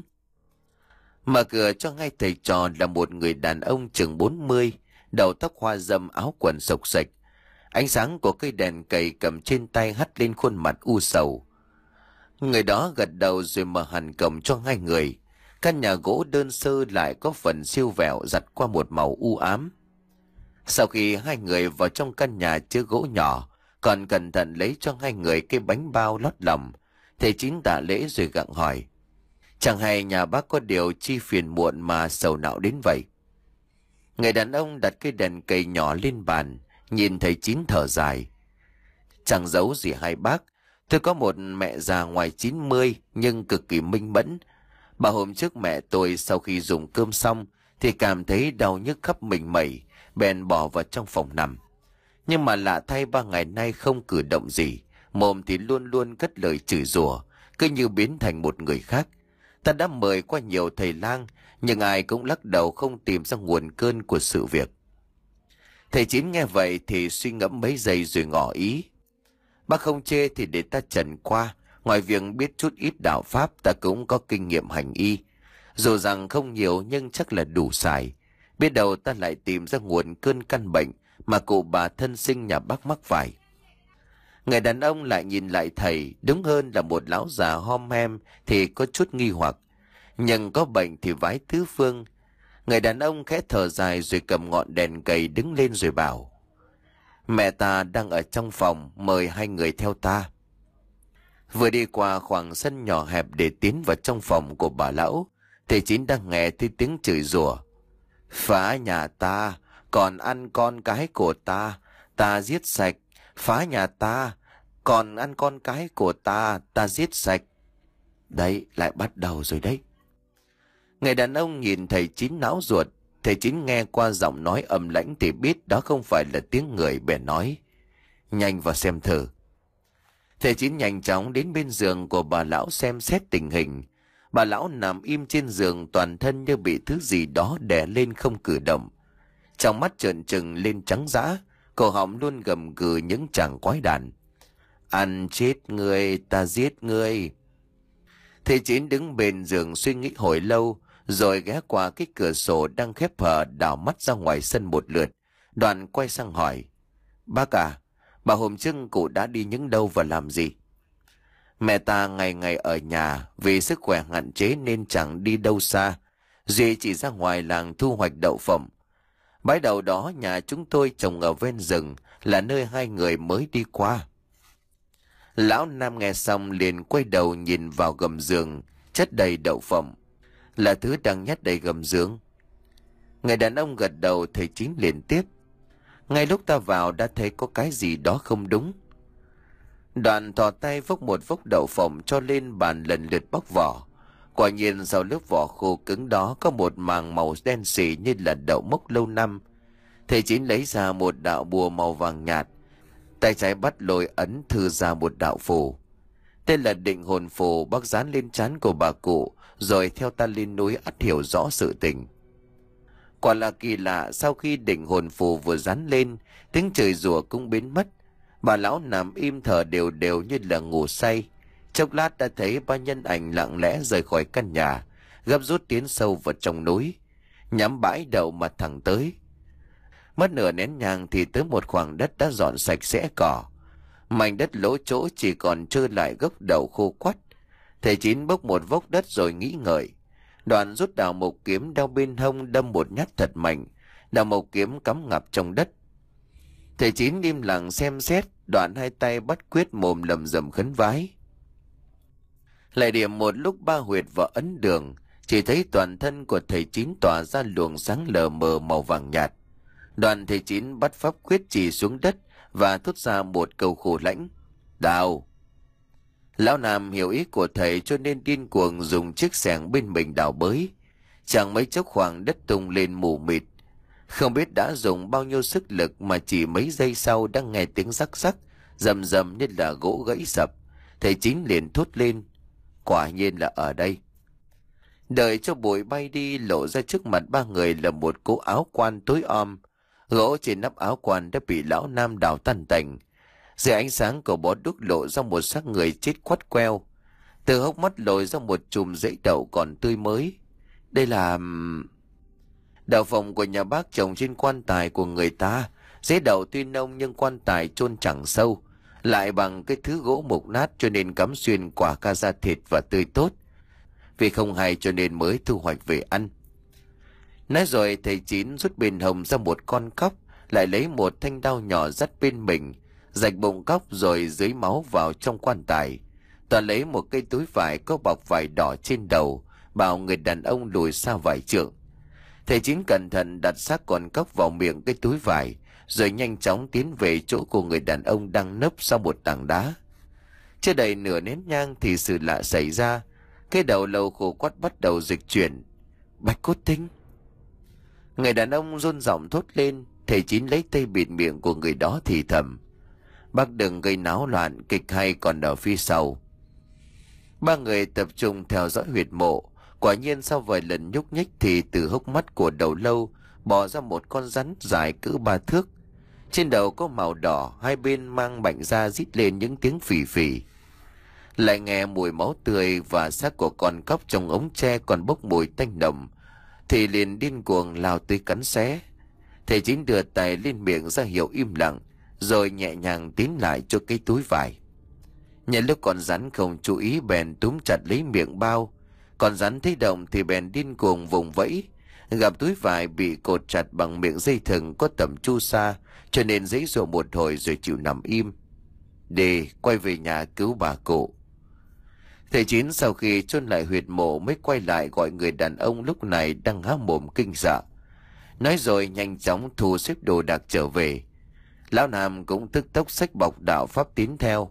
Mở cửa cho ngay thầy trò là một người đàn ông chừng bốn mươi, đầu tóc hoa râm, áo quần xộc xệch. Ánh sáng của cây đèn cầy cầm trên tay hắt lên khuôn mặt u sầu. Người đó gật đầu rồi mở hẳn cổng cho hai người. Căn nhà gỗ đơn sơ lại có phần siêu vẹo giặt qua một màu u ám. Sau khi hai người vào trong căn nhà chứa gỗ nhỏ, còn cẩn thận lấy cho hai người cái bánh bao lót lòng, thầy Chín tạ lễ rồi gặng hỏi: Chẳng hay nhà bác có điều chi phiền muộn mà sầu não đến vậy? Người đàn ông đặt cái đèn cầy nhỏ lên bàn, nhìn thầy Chín thở dài: Chẳng giấu gì hai bác, tôi có một mẹ già ngoài chín mươi nhưng cực kỳ minh mẫn. Bà hôm trước mẹ tôi sau khi dùng cơm xong thì cảm thấy đau nhức khắp mình mẩy, bèn bỏ vào trong phòng nằm. Nhưng mà lạ thay ba ngày nay không cử động gì, mồm thì luôn luôn cất lời chửi rủa, cứ như biến thành một người khác. Ta đã mời qua nhiều thầy lang, nhưng ai cũng lắc đầu không tìm ra nguồn cơn của sự việc. Thầy Chín nghe vậy thì suy ngẫm mấy giây rồi ngỏ ý: Bác không chê thì để ta trần qua, ngoài việc biết chút ít đạo pháp ta cũng có kinh nghiệm hành y. Dù rằng không nhiều nhưng chắc là đủ xài. Biết đâu ta lại tìm ra nguồn cơn căn bệnh mà cụ bà thân sinh nhà bác mắc phải. Người đàn ông lại nhìn lại thầy, đúng hơn là một lão già hom hem thì có chút nghi hoặc, nhưng có bệnh thì vái tứ phương. Người đàn ông khẽ thở dài rồi cầm ngọn đèn cầy đứng lên rồi bảo: Mẹ ta đang ở trong phòng, mời hai người theo ta. Vừa đi qua khoảng sân nhỏ hẹp để tiến vào trong phòng của bà lão, thầy Chín đang nghe thấy tiếng chửi rủa. Phá nhà ta, còn ăn con cái của ta, ta giết sạch. Phá nhà ta, còn ăn con cái của ta, ta giết sạch. Đấy, lại bắt đầu rồi đấy. Người đàn ông nhìn thầy Chín não ruột. Thầy Chín nghe qua giọng nói âm lãnh thì biết đó không phải là tiếng người, bèn nói: Nhanh vào xem thử. Thầy Chín nhanh chóng đến bên giường của bà lão xem xét tình hình. Bà lão nằm im trên giường, toàn thân như bị thứ gì đó đè lên không cử động. Trong mắt trợn trừng lên trắng dã, cổ họng luôn gầm gừ những tràng quái đản. Ăn chết người, ta giết người. Thầy Chín đứng bên giường suy nghĩ hồi lâu, rồi ghé qua cái cửa sổ đang khép hờ, đảo mắt ra ngoài sân một lượt, đoạn quay sang hỏi: Bác à, bà hôm trước cụ đã đi những đâu và làm gì? Mẹ ta ngày ngày ở nhà, vì sức khỏe hạn chế nên chẳng đi đâu xa, duy chỉ ra ngoài làng thu hoạch đậu phộng. Bãi đậu đó nhà chúng tôi trồng ở ven rừng, là nơi hai người mới đi qua. Lão Nam nghe xong liền quay đầu nhìn vào gầm giường, chất đầy đậu phộng. Là thứ đang nhét đầy gầm giường. Người đàn ông gật đầu. Thầy Chín liền tiếp: Ngay lúc ta vào đã thấy có cái gì đó không đúng. Đoạn thò tay vốc một vốc đậu phộng cho lên bàn, lần lượt bóc vỏ. Quả nhiên sau lớp vỏ khô cứng đó có một màng màu đen xì như là đậu mốc lâu năm. Thầy Chín lấy ra một đạo bùa màu vàng nhạt, tay trái bắt lôi ấn thư ra một đạo phù. Tên là định hồn phù. Bác dán lên trán của bà cụ, rồi theo ta lên núi ắt hiểu rõ sự tình. Quả là kỳ lạ, sau khi định hồn phù vừa dán lên, tiếng chửi rủa cũng biến mất. Bà lão nằm im thở đều đều như là ngủ say. Chốc lát đã thấy ba nhân ảnh lặng lẽ rời khỏi căn nhà, gấp rút tiến sâu vào trong núi, nhắm bãi đậu mà thẳng tới. Mất nửa nén nhang thì tới một khoảng đất đã dọn sạch sẽ cỏ. Mảnh đất lỗ chỗ chỉ còn trơ lại gốc đậu khô quắt. Thầy Chín bốc một vốc đất rồi nghĩ ngợi, đoạn rút đào mộc kiếm đeo bên hông đâm một nhát thật mạnh. Đào mộc kiếm cắm ngập trong đất. Thầy Chín im lặng xem xét, đoạn hai tay bắt quyết mồm lầm rầm khấn vái. Lại điểm một lúc ba huyệt vào ấn đường, chỉ thấy toàn thân của thầy Chín tỏa ra luồng sáng lờ mờ màu vàng nhạt. Đoạn thầy Chín bắt pháp quyết chỉ xuống đất và thốt ra một câu khổ lãnh: Đào. Lão Nam hiểu ý của thầy cho nên điên cuồng dùng chiếc xẻng bên mình đào bới. Chẳng mấy chốc khoảng đất tung lên mù mịt. Không biết đã dùng bao nhiêu sức lực mà chỉ mấy giây sau đã nghe tiếng rắc rắc, rầm rầm như là gỗ gãy sập. Thầy Chín liền thốt lên: Quả nhiên là ở đây. Đợi cho bụi bay đi, lộ ra trước mặt ba người là một cố áo quan tối om. Gỗ trên nắp áo quan đã bị lão Nam đào tan tành. Dưới ánh sáng của bó đuốc lộ ra một xác người chết quắt queo. Từ hốc mắt lồi ra một chùm rễ đậu còn tươi mới. Đây là... đậu phộng của nhà bác trồng trên quan tài của người ta. Rễ đậu tuy nông nhưng quan tài chôn chẳng sâu, lại bằng cái thứ gỗ mục nát cho nên cắm xuyên quả ca da thịt và tươi tốt. Vì không hay cho nên mới thu hoạch về ăn. Nói rồi thầy Chín rút bên hông ra một con cóc, lại lấy một thanh đao nhỏ dắt bên mình, rạch bụng cóc rồi dưới máu vào trong quan tài. Toàn lấy một cây túi vải có bọc vải đỏ trên đầu, bảo người đàn ông lùi xa vài trượng. Thầy Chín cẩn thận đặt xác con cóc vào miệng cái túi vải, rồi nhanh chóng tiến về chỗ của người đàn ông đang nấp sau một tảng đá. Chưa đầy nửa nén nhang thì sự lạ xảy ra. Cái đầu lâu khô quắt bắt đầu dịch chuyển. Bạch cốt tinh. Người đàn ông run giọng thốt lên. Thầy Chín lấy tay bịt miệng của người đó thì thầm: Bác đừng gây náo loạn, kịch hay còn ở phía sau. Ba người tập trung theo dõi huyệt mộ. Quả nhiên sau vài lần nhúc nhích thì từ hốc mắt của đầu lâu bò ra một con rắn dài cỡ ba thước. Trên đầu có màu đỏ, hai bên mang bệnh da rít lên những tiếng phì phì. Lại nghe mùi máu tươi và xác của con cóc trong ống tre còn bốc mùi tanh nồng, thì liền điên cuồng lao tới cắn xé. Thầy Chín đưa tay lên miệng ra hiệu im lặng, rồi nhẹ nhàng tiến lại cho cái túi vải. Nhân lúc con rắn không chú ý bèn túm chặt lấy miệng bao. Con rắn thấy động thì bèn điên cuồng vùng vẫy, Gặp túi vải bị cột chặt bằng miệng dây thừng có tầm chu sa, cho nên giãy giụa một hồi rồi chịu nằm im. Đi, quay về nhà cứu bà cụ. Thầy Chín sau khi chôn lại huyệt mộ mới quay lại gọi người đàn ông lúc này đang há mồm kinh sợ. Nói rồi nhanh chóng thu xếp đồ đạc trở về. Lão Nam cũng tức tốc xách bọc đạo pháp tín theo.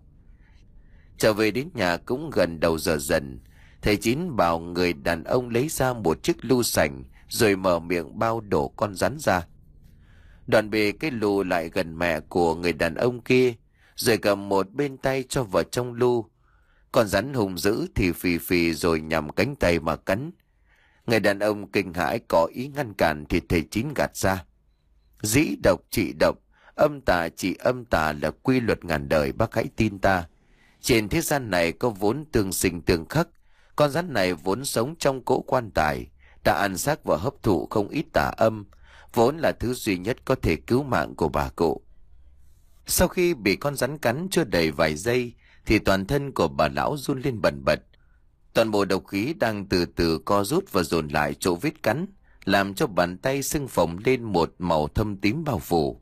Trở về đến nhà cũng gần đầu giờ dần. Thầy Chín bảo người đàn ông lấy ra một chiếc lu sành rồi mở miệng bao đổ con rắn ra. Đoạn bề cái lu lại gần mẹ của người đàn ông kia, rồi cầm một bên tay cho vào trong lu. Con rắn hung dữ thì phì phì rồi nhằm cánh tay mà cắn. Người đàn ông kinh hãi có ý ngăn cản thì thầy Chín gạt ra. Dĩ độc trị độc, âm tà trị âm tà là quy luật ngàn đời, bác hãy tin ta. Trên thế gian này có vốn tương sinh tương khắc. Con rắn này vốn sống trong cỗ quan tài, đã ăn xác và hấp thụ không ít tà âm, vốn là thứ duy nhất có thể cứu mạng của bà cụ. Sau khi bị con rắn cắn chưa đầy vài giây, thì toàn thân của bà lão run lên bần bật. Toàn bộ độc khí đang từ từ co rút và dồn lại chỗ vết cắn, làm cho bàn tay sưng phồng lên một màu thâm tím bao phủ.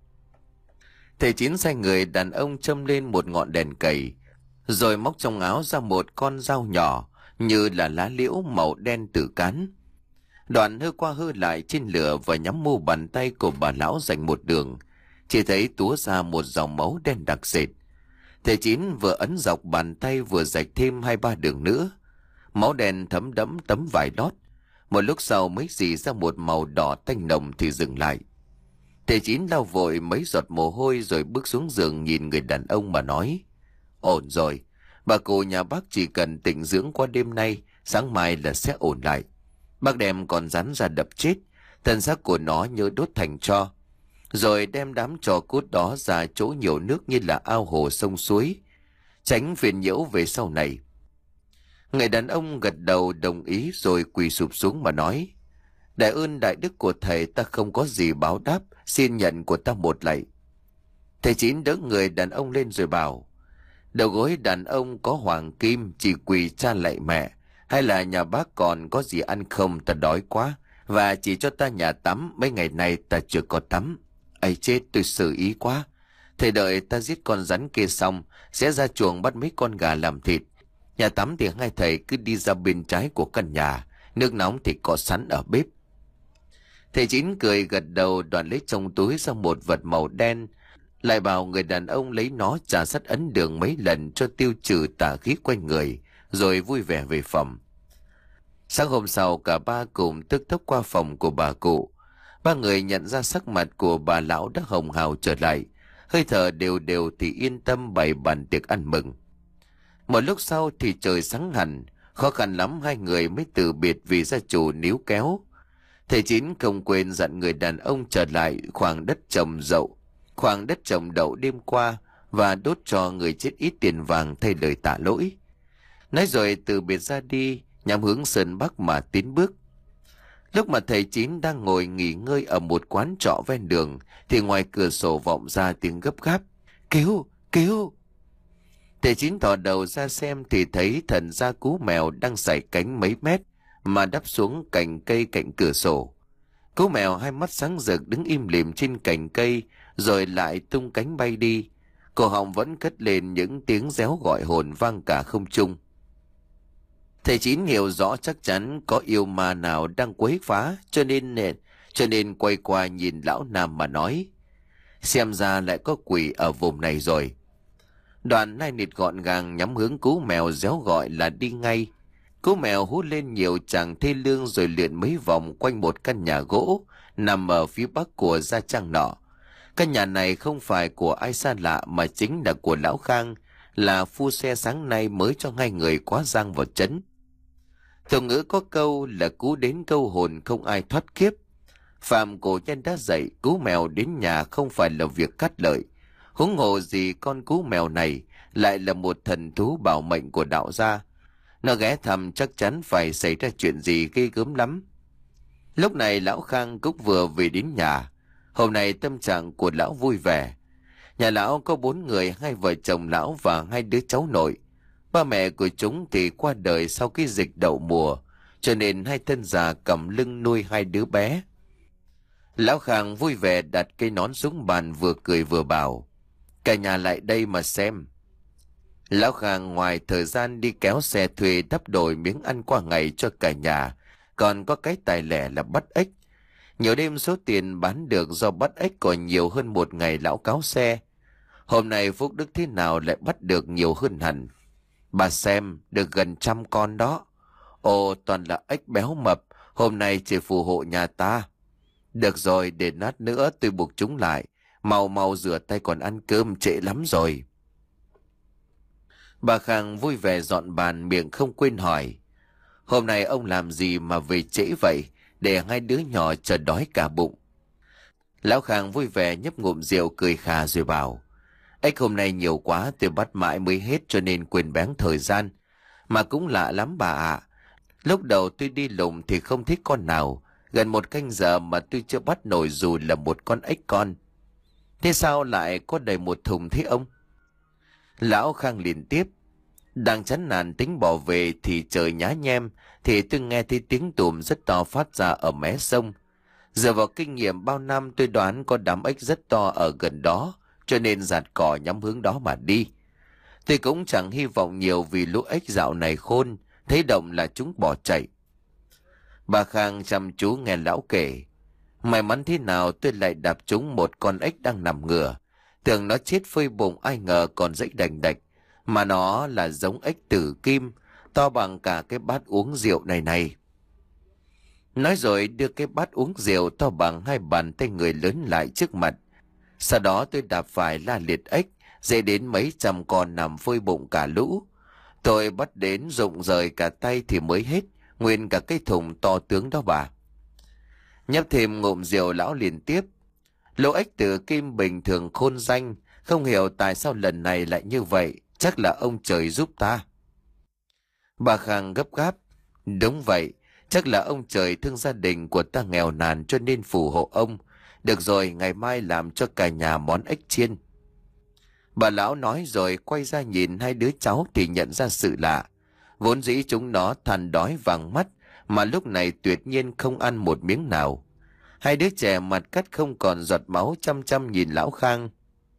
Thầy Chín sai người đàn ông châm lên một ngọn đèn cầy, rồi móc trong áo ra một con dao nhỏ như là lá liễu màu đen tử cán. Đoạn hơ qua hơ lại trên lửa và nhắm mu bàn tay của bà lão dành một đường, chỉ thấy túa ra một dòng máu đen đặc sệt. Thầy Chín vừa ấn dọc bàn tay vừa rạch thêm hai ba đường nữa. Máu đen thấm đẫm tấm vải lót. Một lúc sau mới rỉ ra một màu đỏ tanh nồng thì dừng lại. Thầy Chín lau vội mấy giọt mồ hôi rồi bước xuống giường nhìn người đàn ông mà nói: Ổn rồi, bà cụ nhà bác chỉ cần tĩnh dưỡng qua đêm nay, sáng mai là sẽ ổn lại. Bác đem con rắn ra đập chết, thân xác của nó nhớ đốt thành tro, rồi đem đám tro cốt đó ra chỗ nhiều nước như là ao hồ sông suối, tránh phiền nhiễu về sau này. Người đàn ông gật đầu đồng ý rồi quỳ sụp xuống mà nói: Đại ơn đại đức của thầy, ta không có gì báo đáp, xin nhận của ta một lạy. Thầy Chín đỡ người đàn ông lên rồi bảo: Đầu gối đàn ông có hoàng kim, chỉ quỳ cha lạy mẹ, hay là nhà bác còn có gì ăn không, ta đói quá, và chỉ cho ta nhà tắm, mấy ngày nay ta chưa có tắm. Ấy chết, tôi xử ý quá. Thầy đợi ta giết con rắn kia xong, sẽ ra chuồng bắt mấy con gà làm thịt. Nhà tắm thì hai thầy cứ đi ra bên trái của căn nhà, nước nóng thì có sẵn ở bếp. Thầy Chín cười gật đầu, đoạn lấy trong túi ra một vật màu đen, lại bảo người đàn ông lấy nó trà sắt ấn đường mấy lần cho tiêu trừ tà khí quanh người, rồi vui vẻ về phòng. Sáng hôm sau cả ba cùng tức tốc qua phòng của bà cụ. Ba người nhận ra sắc mặt của bà lão đã hồng hào trở lại, hơi thở đều đều thì yên tâm bày bàn tiệc ăn mừng. Một lúc sau thì trời sáng hẳn, khó khăn lắm hai người mới từ biệt vì gia chủ níu kéo. Thầy Chín không quên dặn người đàn ông trở lại khoảng đất trồng dậu, khoảng đất trồng đậu đêm qua và đốt cho người chết ít tiền vàng thay lời tạ lỗi. Nói rồi từ biệt ra đi, nhắm hướng sơn bắc mà tiến bước. Lúc mà thầy Chín đang ngồi nghỉ ngơi ở một quán trọ ven đường thì ngoài cửa sổ vọng ra tiếng gấp gáp: Cứu! Cứu! Thầy Chín thò đầu ra xem thì thấy thần gia cú mèo đang sải cánh mấy mét mà đắp xuống cành cây cạnh cửa sổ. Cú mèo hai mắt sáng rực đứng im lìm trên cành cây rồi lại tung cánh bay đi. Cổ họng vẫn cất lên những tiếng réo gọi hồn vang cả không trung. Thầy Chín hiểu rõ chắc chắn có yêu ma nào đang quấy phá, cho nên cho nên quay qua nhìn lão Nam mà nói: Xem ra lại có quỷ ở vùng này rồi. Đoạn nai nịt gọn gàng nhắm hướng cú mèo réo gọi là đi ngay. Cú mèo hú lên nhiều tràng thê lương rồi lượn mấy vòng quanh một căn nhà gỗ nằm ở phía bắc của gia trang nọ. Căn nhà này không phải của ai xa lạ mà chính là của lão Khang, là phu xe sáng nay mới cho hai người quá giang vào trấn. Tục ngữ có câu là cú đến câu hồn không ai thoát kiếp. Phạm cổ nhân đã dạy cú mèo đến nhà không phải là việc cắt lợi, huống hồ gì con cú mèo này lại là một thần thú bảo mệnh của đạo gia. Nó ghé thăm chắc chắn phải xảy ra chuyện gì ghê gớm lắm. Lúc này lão Khang cũng vừa về đến nhà. Hôm nay tâm trạng của lão vui vẻ. Nhà lão có bốn người, hai vợ chồng lão và hai đứa cháu nội. Ba mẹ của chúng thì qua đời sau cái dịch đậu mùa, cho nên hai thân già cầm lưng nuôi hai đứa bé. Lão Khang vui vẻ đặt cây nón xuống bàn, vừa cười vừa bảo: cả nhà lại đây mà xem. Lão Khang ngoài thời gian đi kéo xe thuê đắp đổi miếng ăn qua ngày cho cả nhà, còn có cái tài lẻ là bắt ếch. Nhiều đêm số tiền bán được do bắt ếch còn nhiều hơn một ngày lão cáo xe. Hôm nay phúc đức thế nào lại bắt được nhiều hơn hẳn. Bà xem, được gần trăm con đó. Ồ, toàn là ếch béo mập, hôm nay chỉ phù hộ nhà ta. Được rồi, để lát nữa tôi buộc chúng lại. Mau mau rửa tay còn ăn cơm, trễ lắm rồi. Bà Khang vui vẻ dọn bàn, miệng không quên hỏi: hôm nay ông làm gì mà về trễ vậy, để hai đứa nhỏ chờ đói cả bụng? Lão Khang vui vẻ nhấp ngụm rượu cười khà rồi bảo: ếch hôm nay nhiều quá, tôi bắt mãi mới hết cho nên quên bén thời gian. Mà cũng lạ lắm bà ạ. Lúc đầu tôi đi lùng thì không thích con nào, gần một canh giờ mà tôi chưa bắt nổi dù là một con ếch con. Thế sao lại có đầy một thùng thế ông? Lão Khang liền tiếp: đang chán nản tính bỏ về thì trời nhá nhem, thì tôi nghe thấy tiếng tùm rất to phát ra ở mé sông. Dựa vào kinh nghiệm bao năm, tôi đoán có đám ếch rất to ở gần đó, cho nên giạt cỏ nhắm hướng đó mà đi. Tôi cũng chẳng hy vọng nhiều vì lũ ếch dạo này khôn, thấy động là chúng bỏ chạy. Bà Khang chăm chú nghe lão kể: may mắn thế nào tôi lại đạp trúng một con ếch đang nằm ngửa. Tưởng nó chết phơi bụng, ai ngờ còn dãy đành đạch. Mà nó là giống ếch tử kim, to bằng cả cái bát uống rượu này này. Nói rồi đưa cái bát uống rượu to bằng hai bàn tay người lớn lại trước mặt. Sau đó tôi đạp phải la liệt ếch, dễ đến mấy trăm con nằm phơi bụng cả lũ. Tôi bắt đến rụng rời cả tay thì mới hết, nguyên cả cái thùng to tướng đó bà. Nhấp thêm ngụm rượu, lão liền tiếp: lũ ếch tử kim bình thường khôn danh, không hiểu tại sao lần này lại như vậy, chắc là ông trời giúp ta. Bà Khang gấp gáp: đúng vậy, chắc là ông trời thương gia đình của ta nghèo nàn cho nên phù hộ ông. Được rồi, ngày mai làm cho cả nhà món ếch chiên. Bà lão nói rồi quay ra nhìn hai đứa cháu thì nhận ra sự lạ. Vốn dĩ chúng nó than đói vàng mắt, mà lúc này tuyệt nhiên không ăn một miếng nào. Hai đứa trẻ mặt cắt không còn giọt máu, chăm chăm nhìn lão Khang.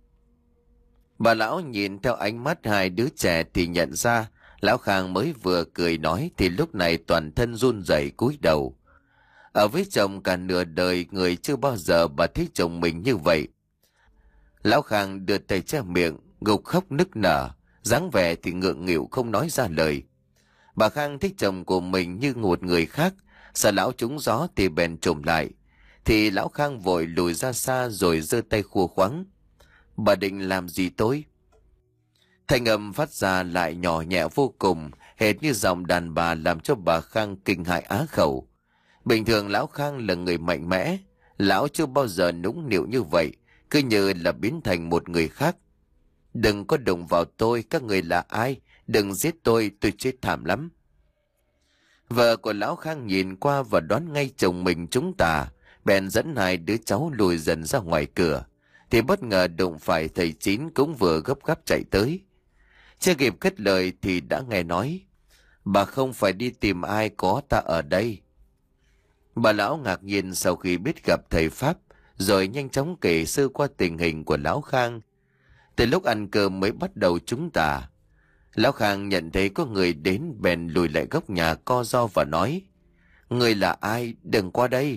Bà lão nhìn theo ánh mắt hai đứa trẻ thì nhận ra lão Khang mới vừa cười nói thì lúc này toàn thân run rẩy cúi đầu. Ở với chồng cả nửa đời, người chưa bao giờ bà thấy chồng mình như vậy. Lão Khang đưa tay che miệng, gục khóc nức nở, dáng vẻ thì ngượng nghịu không nói ra lời. Bà Khang thích chồng của mình như một người khác, sợ lão trúng gió thì bèn trồm lại. Thì lão Khang vội lùi ra xa rồi giơ tay khua khoắng: bà định làm gì tôi? Thanh âm phát ra lại nhỏ nhẹ vô cùng, hệt như giọng đàn bà, làm cho bà Khang kinh hãi á khẩu. Bình thường lão Khang là người mạnh mẽ, lão chưa bao giờ nũng nịu như vậy, cứ như là biến thành một người khác. Đừng có đụng vào tôi, các người là ai? Đừng giết tôi, tôi chết thảm lắm. Vợ của lão Khang nhìn qua và đoán ngay chồng mình trúng tà, bèn dẫn hai đứa cháu lùi dần ra ngoài cửa, thì bất ngờ đụng phải thầy Chín cũng vừa gấp gáp chạy tới. Chưa kịp cất lời thì đã nghe nói: bà không phải đi tìm ai, có ta ở đây. Bà lão ngạc nhiên sau khi biết gặp thầy Pháp, rồi nhanh chóng kể sơ qua tình hình của lão Khang. Từ lúc ăn cơm mới bắt đầu trúng tà. Lão Khang nhận thấy có người đến bèn lùi lại góc nhà co ro và nói: người là ai, đừng qua đây.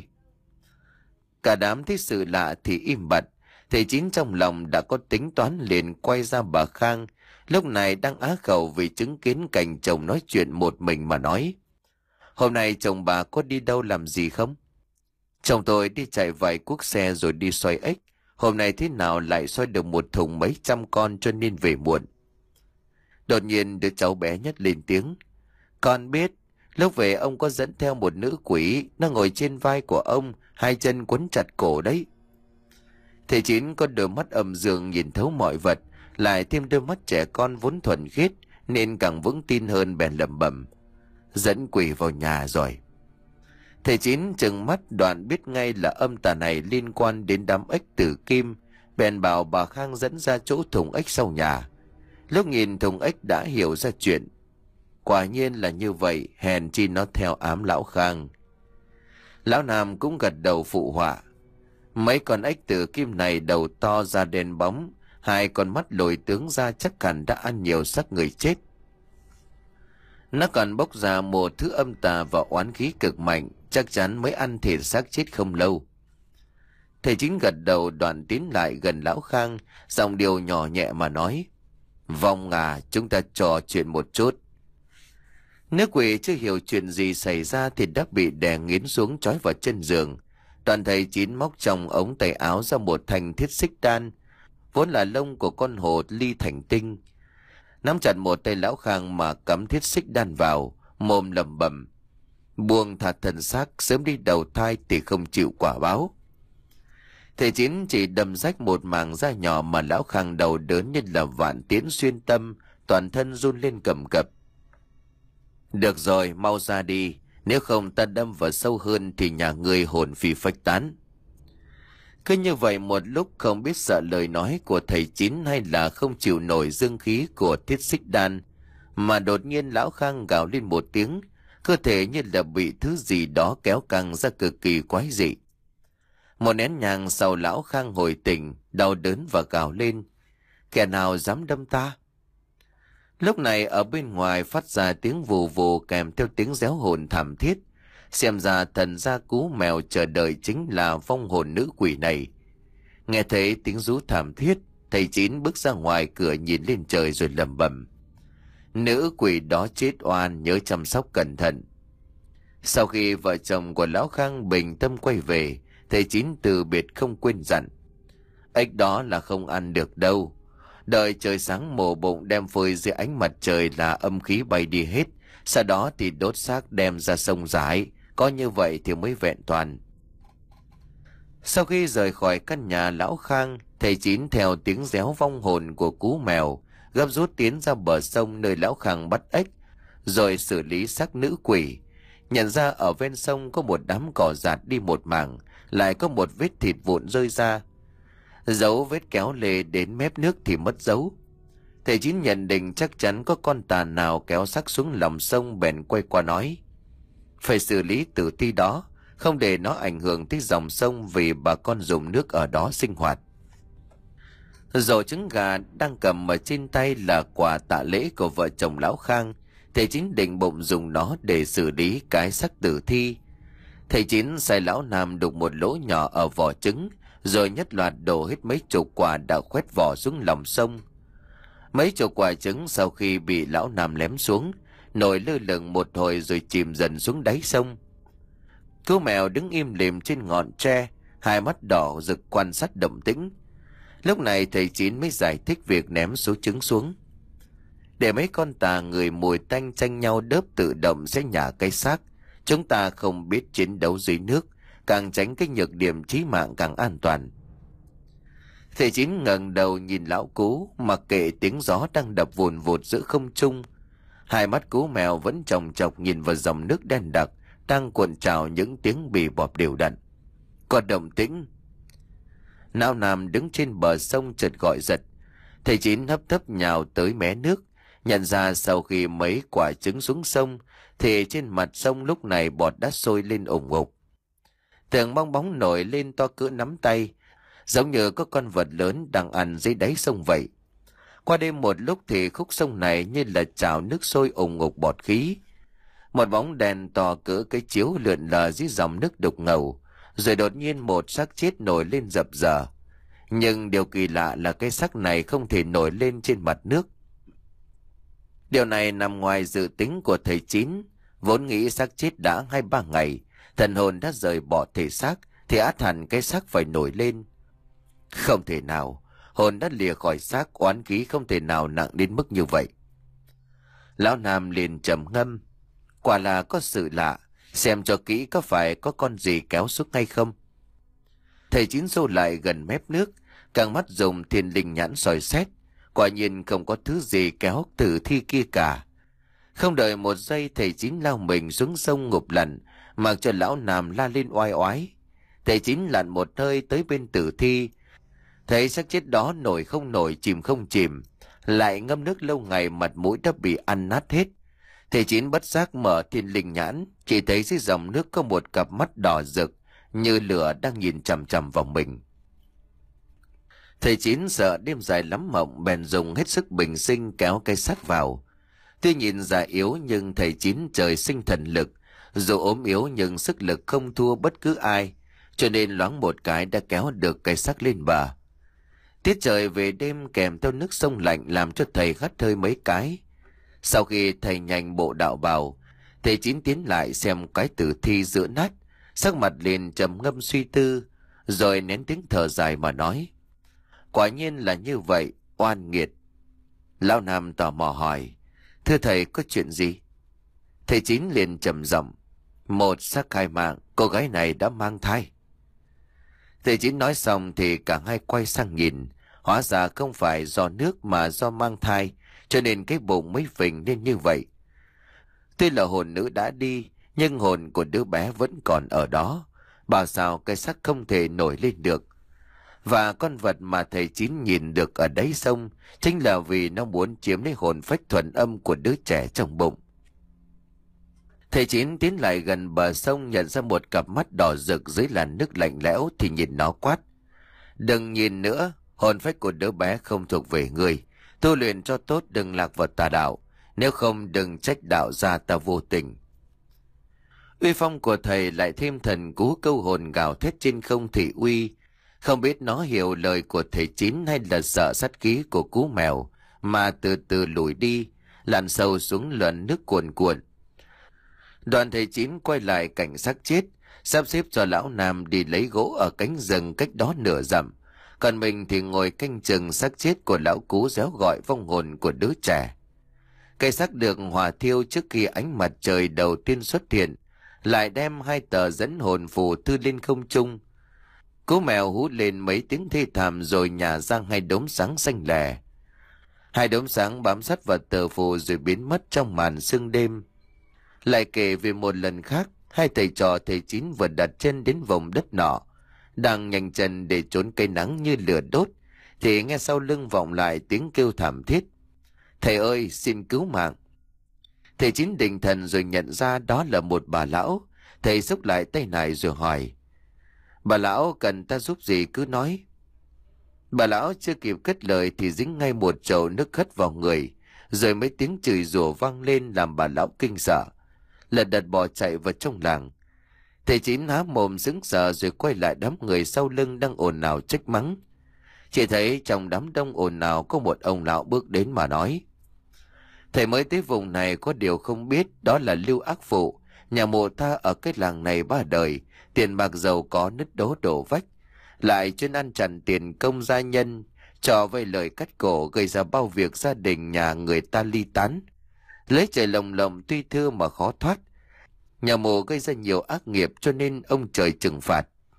Cả đám thấy sự lạ thì im bặt. Thầy Chín trong lòng đã có tính toán, liền quay ra bà Khang, lúc này đang á khẩu vì chứng kiến cảnh chồng nói chuyện một mình mà nói: hôm nay chồng bà có đi đâu làm gì không? Chồng tôi đi chạy vài cuốc xe rồi đi xoay ếch. Hôm nay thế nào lại xoay được một thùng mấy trăm con cho nên về muộn. Đột nhiên đứa cháu bé nhất lên tiếng: con biết, lúc về ông có dẫn theo một nữ quỷ, nó ngồi trên vai của ông, hai chân quấn chặt cổ đấy. Thầy Chín có đôi mắt âm dương nhìn thấu mọi vật, lại thêm đôi mắt trẻ con vốn thuần khiết nên càng vững tin hơn, bèn lẩm bẩm: dẫn quỷ vào nhà rồi. Thầy Chín trừng mắt đoạn biết ngay là âm tà này liên quan đến đám ếch tử kim, bèn bảo bà Khang dẫn ra chỗ thùng ếch sau nhà. Lúc nhìn thùng ếch đã hiểu ra chuyện. Quả nhiên là như vậy, hèn chi nó theo ám lão Khang. Lão Nam cũng gật đầu phụ họa: Mấy con ếch tử kim này đầu to da đen bóng, hai con mắt lồi tướng ra chắc hẳn đã ăn nhiều xác người chết. Nó còn bốc ra một thứ âm tà và oán khí cực mạnh, chắc chắn mới ăn thịt xác chết không lâu. Thầy Chín gật đầu, đoạn tiến lại gần lão Khang, giọng điệu nhỏ nhẹ mà nói: Vong à, chúng ta trò chuyện một chút. Nữ quỷ chưa hiểu chuyện gì xảy ra thì đã bị đè nghiến xuống trói vào chân giường. Toàn thầy Chín móc trong ống tay áo ra một thanh thiết xích đan, vốn là lông của con hổ ly thành tinh. Nắm chặt một tay lão Khang mà cắm thiết xích đan vào, mồm lẩm bẩm: buông thả thân xác, sớm đi đầu thai thì không chịu quả báo. Thầy Chín chỉ đâm rách một mảng da nhỏ mà lão Khang đầu đớn như là vạn tiễn xuyên tâm, toàn thân run lên cầm cập. Được rồi, mau ra đi, nếu không ta đâm vào sâu hơn thì nhà ngươi hồn phi phách tán. Cứ như vậy một lúc, không biết sợ lời nói của thầy Chín hay là không chịu nổi dương khí của thiết xích đan, mà đột nhiên lão Khang gào lên một tiếng, cơ thể như là bị thứ gì đó kéo căng ra cực kỳ quái dị. Một nén nhang sau, lão Khang hồi tỉnh, đau đớn và gào lên: kẻ nào dám đâm ta? Lúc này ở bên ngoài phát ra tiếng vù vù kèm theo tiếng réo hồn thảm thiết. Xem ra thần gia Cú Mèo chờ đợi chính là vong hồn nữ quỷ này. Nghe thấy tiếng rú thảm thiết, thầy Chín bước ra ngoài cửa nhìn lên trời rồi lẩm bẩm: nữ quỷ đó chết oan, nhớ chăm sóc cẩn thận. Sau khi vợ chồng của lão Khang bình tâm quay về, thầy Chín từ biệt không quên dặn: ếch đó là không ăn được đâu. Đợi trời sáng mổ bụng đem phơi dưới ánh mặt trời là âm khí bay đi hết, sau đó thì đốt xác đem ra sông rải, có như vậy thì mới vẹn toàn. Sau khi rời khỏi căn nhà lão Khang, thầy Chín theo tiếng réo vong hồn của Cú Mèo gấp rút tiến ra bờ sông nơi lão Khang bắt ếch, rồi xử lý xác nữ quỷ. Nhận ra ở ven sông có một đám cỏ rạt đi một mảng, lại có một vết thịt vụn rơi ra. Dấu vết kéo lê đến mép nước thì mất dấu. Thầy Chín nhận định chắc chắn có con tà nào kéo xác xuống lòng sông, bèn quay qua nói: phải xử lý tử thi đó, không để nó ảnh hưởng tới dòng sông vì bà con dùng nước ở đó sinh hoạt. Rổ trứng gà đang cầm ở trên tay là quà tạ lễ của vợ chồng lão Khang. Thầy Chín định bụng dùng nó để xử lý cái xác tử thi. Thầy Chín sai lão Nam đục một lỗ nhỏ ở vỏ trứng, rồi nhất loạt đổ hết mấy chục quả đã khoét vỏ xuống lòng sông. Mấy chục quả trứng sau khi bị lão Nam ném xuống, nổi lơ lửng một hồi rồi chìm dần xuống đáy sông. Cú Mèo đứng im lìm trên ngọn tre, hai mắt đỏ rực quan sát động tĩnh. Lúc này thầy Chín mới giải thích việc ném số trứng xuống: để mấy con tà người mùi tanh tranh nhau đớp tự động sẽ nhả cái xác. Chúng ta không biết chiến đấu dưới nước, càng tránh cái nhược điểm chí mạng càng an toàn. Thầy Chín ngẩng đầu nhìn lão Cú, mặc kệ tiếng gió đang đập vùn vụt giữa không trung. Hai mắt Cú Mèo vẫn chòng chọc nhìn vào dòng nước đen đặc đang cuộn trào những tiếng bì bọp đều đặn. Có động tĩnh. Lão Nam đứng trên bờ sông chợt gọi giật. Thầy Chín hấp tấp nhào tới mé nước, nhận ra sau khi mấy quả trứng xuống sông thì trên mặt sông lúc này bọt đã sôi lên ủng ục. Từng bong bóng nổi lên to cỡ nắm tay, giống như có con vật lớn đang ăn dưới đáy sông vậy. Qua đêm một lúc thì khúc sông này như là trào nước sôi ủng ục bọt khí. Một bóng đèn to cỡ cái chiếu lượn lờ dưới dòng nước đục ngầu, rồi đột nhiên một xác chết nổi lên dập dờn. Nhưng điều kỳ lạ là cái xác này không thể nổi lên trên mặt nước. Điều này nằm ngoài dự tính của thầy Chín. Vốn nghĩ xác chết đã hai ba ngày, thần hồn đã rời bỏ thể xác, thì ắt hẳn cái xác phải nổi lên. Không thể nào, hồn đã lìa khỏi xác, oán khí không thể nào nặng đến mức như vậy. Lão Nam liền trầm ngâm: quả là có sự lạ, xem cho kỹ có phải có con gì kéo xuống hay không. Thầy Chín xô lại gần mép nước, càng mắt dùng thiên linh nhãn soi xét, quả nhiên không có thứ gì kéo tử thi kia cả. Không đợi một giây, thầy Chín lao mình xuống sông ngụp lặn, mặc cho lão Nam la lên oai oái. Thầy Chín lặn một hơi tới bên tử thi, thấy xác chết đó nổi không nổi, chìm không chìm, lại ngâm nước lâu ngày, mặt mũi đã bị ăn nát hết. Thầy Chín bất giác mở thiên linh nhãn, chỉ thấy dưới dòng nước có một cặp mắt đỏ rực như lửa đang nhìn chằm chằm vào mình. Thầy Chín sợ đêm dài lắm mộng, bèn dùng hết sức bình sinh kéo cây sắt vào. Tuy nhìn già yếu nhưng thầy Chín trời sinh thần lực, dù ốm yếu nhưng sức lực không thua bất cứ ai, cho nên loáng một cái đã kéo được cây sắt lên bờ. Tiết trời về đêm kèm theo nước sông lạnh làm cho thầy hắt hơi mấy cái. Sau khi thầy nhanh bộ đạo bào, thầy Chín tiến lại xem cái tử thi giữa nát, sắc mặt liền trầm ngâm suy tư, rồi nén tiếng thở dài mà nói: quả nhiên là như vậy, oan nghiệt. Lão Nam tò mò hỏi: thưa thầy, có chuyện gì? Thầy Chín liền trầm giọng: một xác hai mạng, cô gái này đã mang thai. Thầy Chín nói xong thì cả hai quay sang nhìn, hóa ra không phải do nước mà do mang thai, cho nên cái bụng mới phình lên như vậy. Tuy là hồn nữ đã đi, nhưng hồn của đứa bé vẫn còn ở đó, bảo sao cái xác không thể nổi lên được. Và con vật mà thầy Chín nhìn được ở đáy sông chính là vì nó muốn chiếm lấy hồn phách thuần âm của đứa trẻ trong bụng. Thầy Chín tiến lại gần bờ sông, nhận ra một cặp mắt đỏ rực dưới làn nước lạnh lẽo thì nhìn nó quát: đừng nhìn nữa, hồn phách của đứa bé không thuộc về ngươi, tu luyện cho tốt, đừng lạc vào tà đạo, nếu không đừng trách đạo gia ta vô tình. Uy phong của thầy lại thêm thần cú câu hồn gào thét trên không thị uy. Không biết nó hiểu lời của thầy Chín hay là sợ sát khí của cú mèo mà từ từ lùi đi, lặn sâu xuống luận nước cuồn cuộn. Đoàn thầy Chín quay lại cảnh xác chết, sắp xếp cho lão Nam đi lấy gỗ ở cánh rừng cách đó nửa dặm, còn mình thì ngồi canh chừng xác chết của lão Cú réo gọi vong hồn của đứa trẻ. Cây xác được hỏa thiêu trước khi ánh mặt trời đầu tiên xuất hiện, lại đem hai tờ dẫn hồn phù thư lên không trung. Cú mèo hú lên mấy tiếng thê thảm rồi nhả ra hai đốm sáng xanh lè. Hai đốm sáng bám sát vào tờ phù rồi biến mất trong màn sương đêm. Lại kể về một lần khác, hai thầy trò thầy Chín vừa đặt chân đến vùng đất nọ, đang nhanh chân để trốn cây nắng như lửa đốt, thì nghe sau lưng vọng lại tiếng kêu thảm thiết: thầy ơi, xin cứu mạng. Thầy Chín định thần rồi nhận ra đó là một bà lão. Thầy xúc lại tay này rồi hỏi: bà lão cần ta giúp gì cứ nói. Bà lão chưa kịp cất lời thì dính ngay một chậu nước hất vào người, rồi mấy tiếng chửi rủa vang lên làm bà lão kinh sợ, lật đật bỏ chạy vào trong làng. Thầy Chín há mồm sững sờ rồi quay lại đám người sau lưng đang ồn ào trách mắng. Chỉ thấy trong đám đông ồn ào có một ông lão bước đến mà nói: thầy mới tới vùng này có điều không biết, đó là Lưu Ác Phụ, nhà mộ ta ở cái làng này ba đời, tiền bạc giàu có nứt đố đổ vách, lại chuyên ăn chặn tiền công gia nhân, trò vay lời cắt cổ, gây ra bao việc gia đình nhà người ta ly tán. Lấy trời lồng lộng tuy thưa mà khó thoát, nhà mộ gây ra nhiều ác nghiệp cho nên ông trời trừng phạt.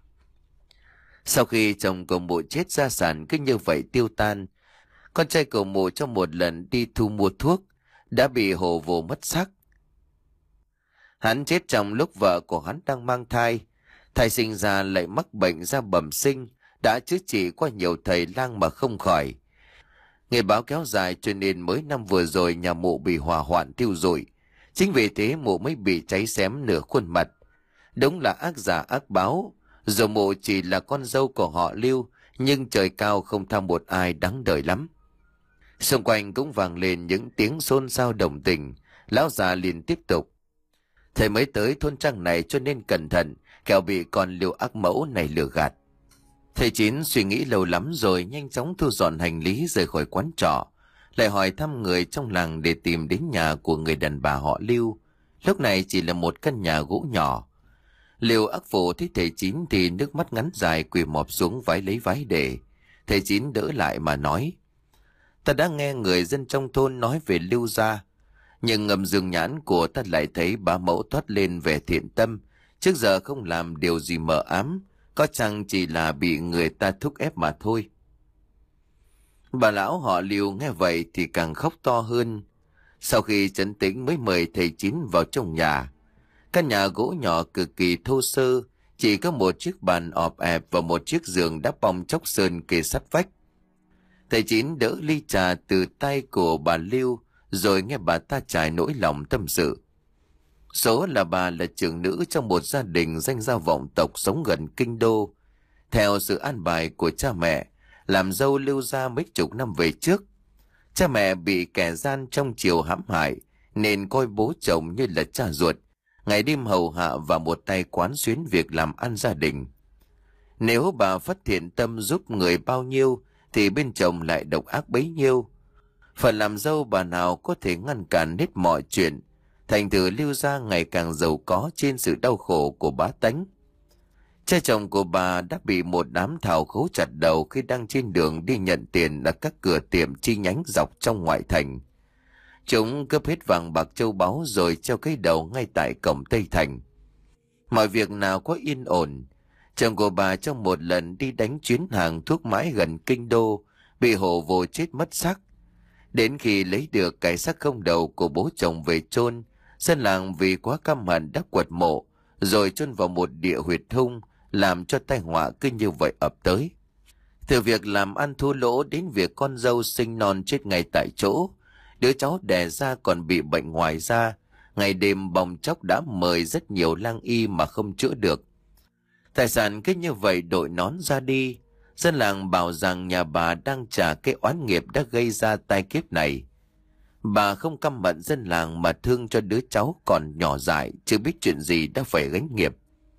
Sau khi chồng của mộ chết, gia sản cứ như vậy tiêu tan. Con trai của mộ trong một lần đi thu mua thuốc đã bị hổ vồ mất xác. Hắn chết trong lúc vợ của hắn đang mang thai. Thai sinh ra lại mắc bệnh da bẩm sinh, đã chữa trị qua nhiều thầy lang mà không khỏi. Nghề báo kéo dài cho nên mới năm vừa rồi nhà mộ bị hỏa hoạn thiêu rụi. Chính vì thế mộ mới bị cháy xém nửa khuôn mặt. Đúng là ác giả ác báo. Dù mộ chỉ là con dâu của họ Lưu, nhưng trời cao không tha một ai đáng đời lắm. Xung quanh cũng vang lên những tiếng xôn xao đồng tình. Lão già liền tiếp tục: thầy mới tới thôn trang này cho nên cẩn thận, kẻo bị con Lưu ác mẫu này lừa gạt. Thầy Chín suy nghĩ lâu lắm rồi nhanh chóng thu dọn hành lý rời khỏi quán trọ, lại hỏi thăm người trong làng để tìm đến nhà của người đàn bà họ Lưu. Lúc này chỉ là một căn nhà gỗ nhỏ. Lưu Ác Phụ thấy thầy Chín thì nước mắt ngắn dài quỳ mọp xuống vái lấy vái để. Thầy Chín đỡ lại mà nói: ta đã nghe người dân trong thôn nói về Lưu gia, nhưng ngầm dương nhãn của ta lại thấy bá mẫu thoát lên vẻ thiện tâm, trước giờ không làm điều gì mờ ám, có chăng chỉ là bị người ta thúc ép mà thôi. Bà lão họ Lưu nghe vậy thì càng khóc to hơn. Sau khi trấn tĩnh mới mời thầy Chín vào trong nhà. Căn nhà gỗ nhỏ cực kỳ thô sơ, chỉ có một chiếc bàn ọp ẹp và một chiếc giường đã bong chóc sơn kề sát vách. Thầy Chín đỡ ly trà từ tay của bà Lưu, rồi nghe bà ta trải nỗi lòng tâm sự. Số là bà là trưởng nữ trong một gia đình danh gia vọng tộc sống gần kinh đô. Theo sự an bài của cha mẹ, làm dâu lưu gia mấy chục năm về trước, cha mẹ bị kẻ gian trong triều hãm hại, nên coi bố chồng như là cha ruột, ngày đêm hầu hạ và một tay quán xuyến việc làm ăn gia đình. Nếu bà phát thiện tâm giúp người bao nhiêu, thì bên chồng lại độc ác bấy nhiêu. Phần làm dâu bà nào có thể ngăn cản hết mọi chuyện, thành thử lưu gia ngày càng giàu có trên sự đau khổ của bá tánh. Cha chồng của bà đã bị một đám thảo khấu chặt đầu khi đang trên đường đi nhận tiền ở các cửa tiệm chi nhánh dọc trong ngoại thành. Chúng cướp hết vàng bạc châu báu rồi treo cái đầu ngay tại cổng Tây Thành. Mọi việc nào có yên ổn, chồng của bà trong một lần đi đánh chuyến hàng thuốc mãi gần kinh đô, bị hổ vồ chết mất xác. Đến khi lấy được cái xác không đầu của bố chồng về chôn, dân làng vì quá căm hận đã quật mộ, rồi chôn vào một địa huyệt hung, làm cho tai họa cứ như vậy ập tới. Từ việc làm ăn thua lỗ đến việc con dâu sinh non chết ngay tại chỗ, đứa cháu đẻ ra còn bị bệnh ngoài da, ngày đêm bòng chóc đã mời rất nhiều lang y mà không chữa được. Tài sản cứ như vậy đội nón ra đi. Dân làng bảo rằng nhà bà đang trả cái oán nghiệp đã gây ra tai kiếp này. Bà không căm hận dân làng mà thương cho đứa cháu còn nhỏ dại, chưa biết chuyện gì đã phải gánh nghiệp.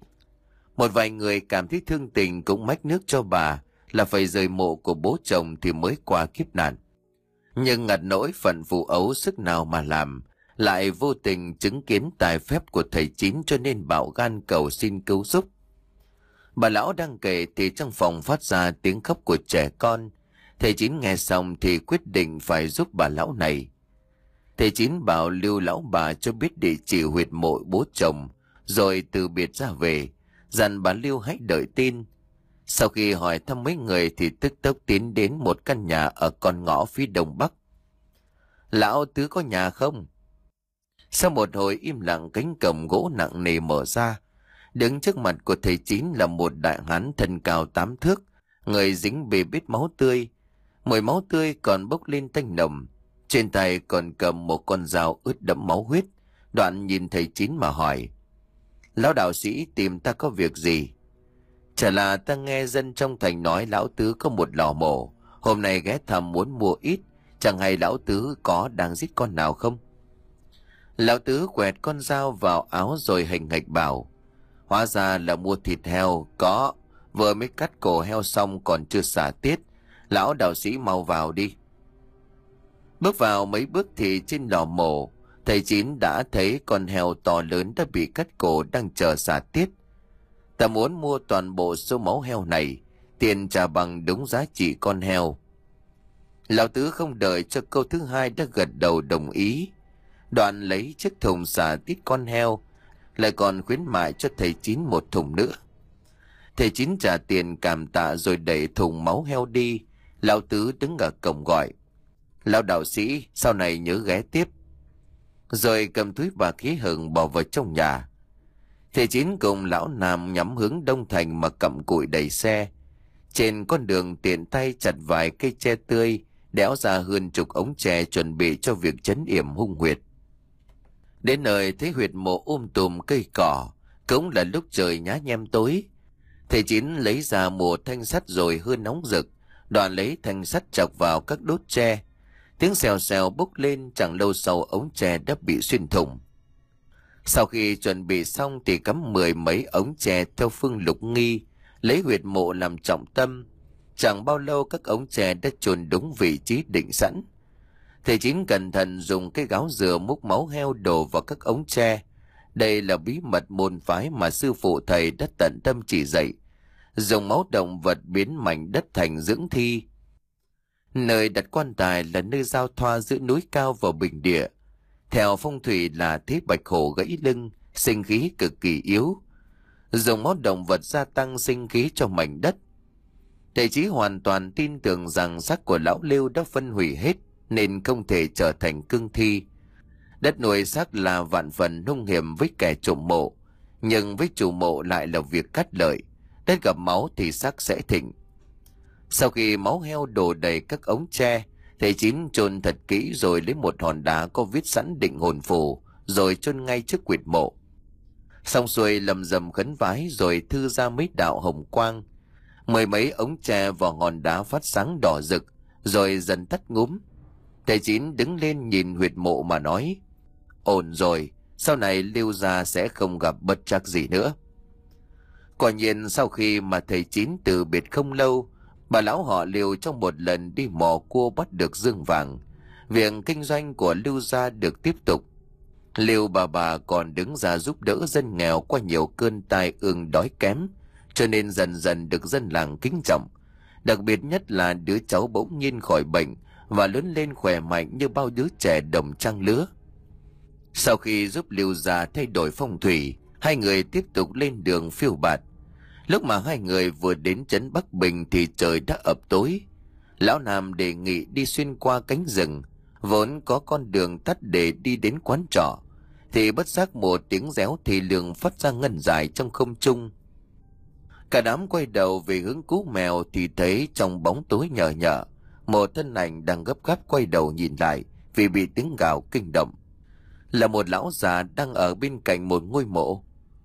Một vài người cảm thấy thương tình cũng mách nước cho bà là phải rời mộ của bố chồng thì mới qua kiếp nạn. Nhưng ngặt nỗi phận phụ ấu sức nào mà làm, lại vô tình chứng kiến tài phép của thầy Chín cho nên bạo gan cầu xin cứu giúp. Bà lão đang kể thì trong phòng phát ra tiếng khóc của trẻ con. Thầy Chín nghe xong thì quyết định phải giúp bà lão này. Thầy Chín bảo lưu lão bà cho biết địa chỉ huyệt mộ bố chồng, rồi từ biệt ra về, dặn bà Lưu hãy đợi tin. Sau khi hỏi thăm mấy người thì tức tốc tiến đến một căn nhà ở con ngõ phía đông bắc. Lão Tứ có nhà không? Sau một hồi im lặng, cánh cổng gỗ nặng nề mở ra. Đứng trước mặt của thầy Chín là một đại hán thân cao tám thước, người dính bê bết máu tươi. Mùi máu tươi còn bốc lên tanh nồng. Trên tay còn cầm một con dao ướt đẫm máu huyết. Đoạn nhìn thầy Chín mà hỏi: Lão đạo sĩ tìm ta có việc gì? Chả là ta nghe dân trong thành nói lão Tứ có một lò mổ, hôm nay ghé thăm muốn mua ít, chẳng hay lão Tứ có đang giết con nào không? Lão Tứ quẹt con dao vào áo rồi hành hạch bảo: Hóa ra là mua thịt heo, có, vừa mới cắt cổ heo xong còn chưa xả tiết, lão đạo sĩ mau vào đi. Bước vào mấy bước thì trên lò mổ, thầy Chín đã thấy con heo to lớn đã bị cắt cổ đang chờ xả tiết. Ta muốn mua toàn bộ số máu heo này, tiền trả bằng đúng giá trị con heo. Lão Tứ không đợi cho câu thứ hai đã gật đầu đồng ý. Đoạn lấy chiếc thùng xả tiết con heo, lại còn khuyến mại cho thầy Chín một thùng nữa. Thầy Chín trả tiền cảm tạ rồi đẩy thùng máu heo đi. Lão Tứ đứng ở cổng gọi: Lão đạo sĩ, sau này nhớ ghé tiếp. Rồi cầm túi bạc khí hừng bỏ vào trong nhà. Thầy Chín cùng lão Nam nhắm hướng Đông Thành mà cặm cụi đẩy xe. Trên con đường tiện tay chặt vài cây tre tươi, đẽo ra hơn chục ống tre chuẩn bị cho việc trấn yểm hung huyệt. Đến nơi thấy huyệt mộ um tùm cây cỏ, cũng là lúc trời nhá nhem tối. Thầy Chín lấy ra một thanh sắt rồi hơi nóng rực, đoạn lấy thanh sắt chọc vào các đốt tre. Tiếng xèo xèo bốc lên, chẳng lâu sau ống tre đã bị xuyên thủng. Sau khi chuẩn bị xong thì cắm mười mấy ống tre theo phương lục nghi, lấy huyệt mộ làm trọng tâm. Chẳng bao lâu các ống tre đã chôn đúng vị trí định sẵn. Thầy Chín cẩn thận dùng cái gáo dừa múc máu heo đổ vào các ống tre. Đây là bí mật môn phái mà sư phụ thầy đã tận tâm chỉ dạy. Dùng máu động vật biến mảnh đất thành dưỡng thi. Nơi đặt quan tài là nơi giao thoa giữa núi cao và bình địa. Theo phong thủy là thế bạch hổ gãy lưng, sinh khí cực kỳ yếu. Dùng máu động vật gia tăng sinh khí cho mảnh đất. Thầy Chí hoàn toàn tin tưởng rằng xác của lão Lưu đã phân hủy hết, nên không thể trở thành cương thi. Đất nuôi xác là vạn phần hung hiểm với kẻ trộm mộ, nhưng với chủ mộ lại là việc cắt lợi. Đất gặp máu thì xác sẽ thịnh. Sau khi máu heo đổ đầy các ống tre, thầy Chín chôn thật kỹ rồi lấy một hòn đá có viết sẵn định hồn phù, rồi chôn ngay trước quyệt mộ. Xong xuôi lầm rầm khấn vái rồi thư ra mấy đạo hồng quang, mười mấy ống tre vào ngọn đá phát sáng đỏ rực, rồi dần tắt ngúm. Thầy Chín đứng lên nhìn huyệt mộ mà nói: ổn rồi, sau này Lưu gia sẽ không gặp bất trắc gì nữa. Quả nhiên sau khi mà thầy Chín từ biệt không lâu, bà lão họ Lưu trong một lần đi mò cua bắt được dương vàng, việc kinh doanh của Lưu gia được tiếp tục. Lưu bà bà còn đứng ra giúp đỡ dân nghèo qua nhiều cơn tai ương đói kém, cho nên dần dần được dân làng kính trọng. Đặc biệt nhất là đứa cháu bỗng nhiên khỏi bệnh và lớn lên khỏe mạnh như bao đứa trẻ đồng trang lứa. Sau khi giúp Lưu gia thay đổi phong thủy, hai người tiếp tục lên đường phiêu bạt. Lúc mà hai người vừa đến trấn Bắc Bình thì trời đã ập tối. Lão Nam đề nghị đi xuyên qua cánh rừng, vốn có con đường tắt để đi đến quán trọ, thì bất giác một tiếng réo thì lường phát ra ngân dài trong không trung. Cả đám quay đầu về hướng Cú Mèo thì thấy trong bóng tối nhờ nhợ, một thân ảnh đang gấp gáp quay đầu nhìn lại vì bị tiếng gào kinh động. Là một lão già đang ở bên cạnh một ngôi mộ.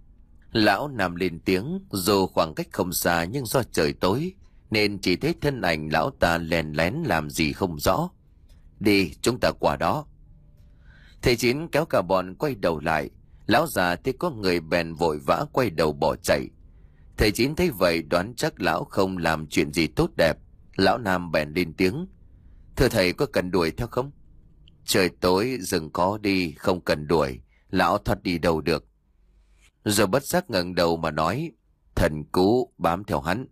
Lão Nam lên tiếng, dù khoảng cách không xa nhưng do trời tối nên chỉ thấy thân ảnh lão ta lèn lén làm gì không rõ. Đi, chúng ta qua đó. Thầy Chín kéo cả bọn quay đầu lại. Lão già thấy có người bèn vội vã quay đầu bỏ chạy. Thầy Chín thấy vậy đoán chắc lão không làm chuyện gì tốt đẹp. Lão Nam bèn lên tiếng: thưa thầy, có cần đuổi theo không? Trời tối rừng có đi, không cần đuổi. Lão thoát đi đâu được. Rồi bất giác ngẩng đầu mà nói: thần Cú bám theo hắn.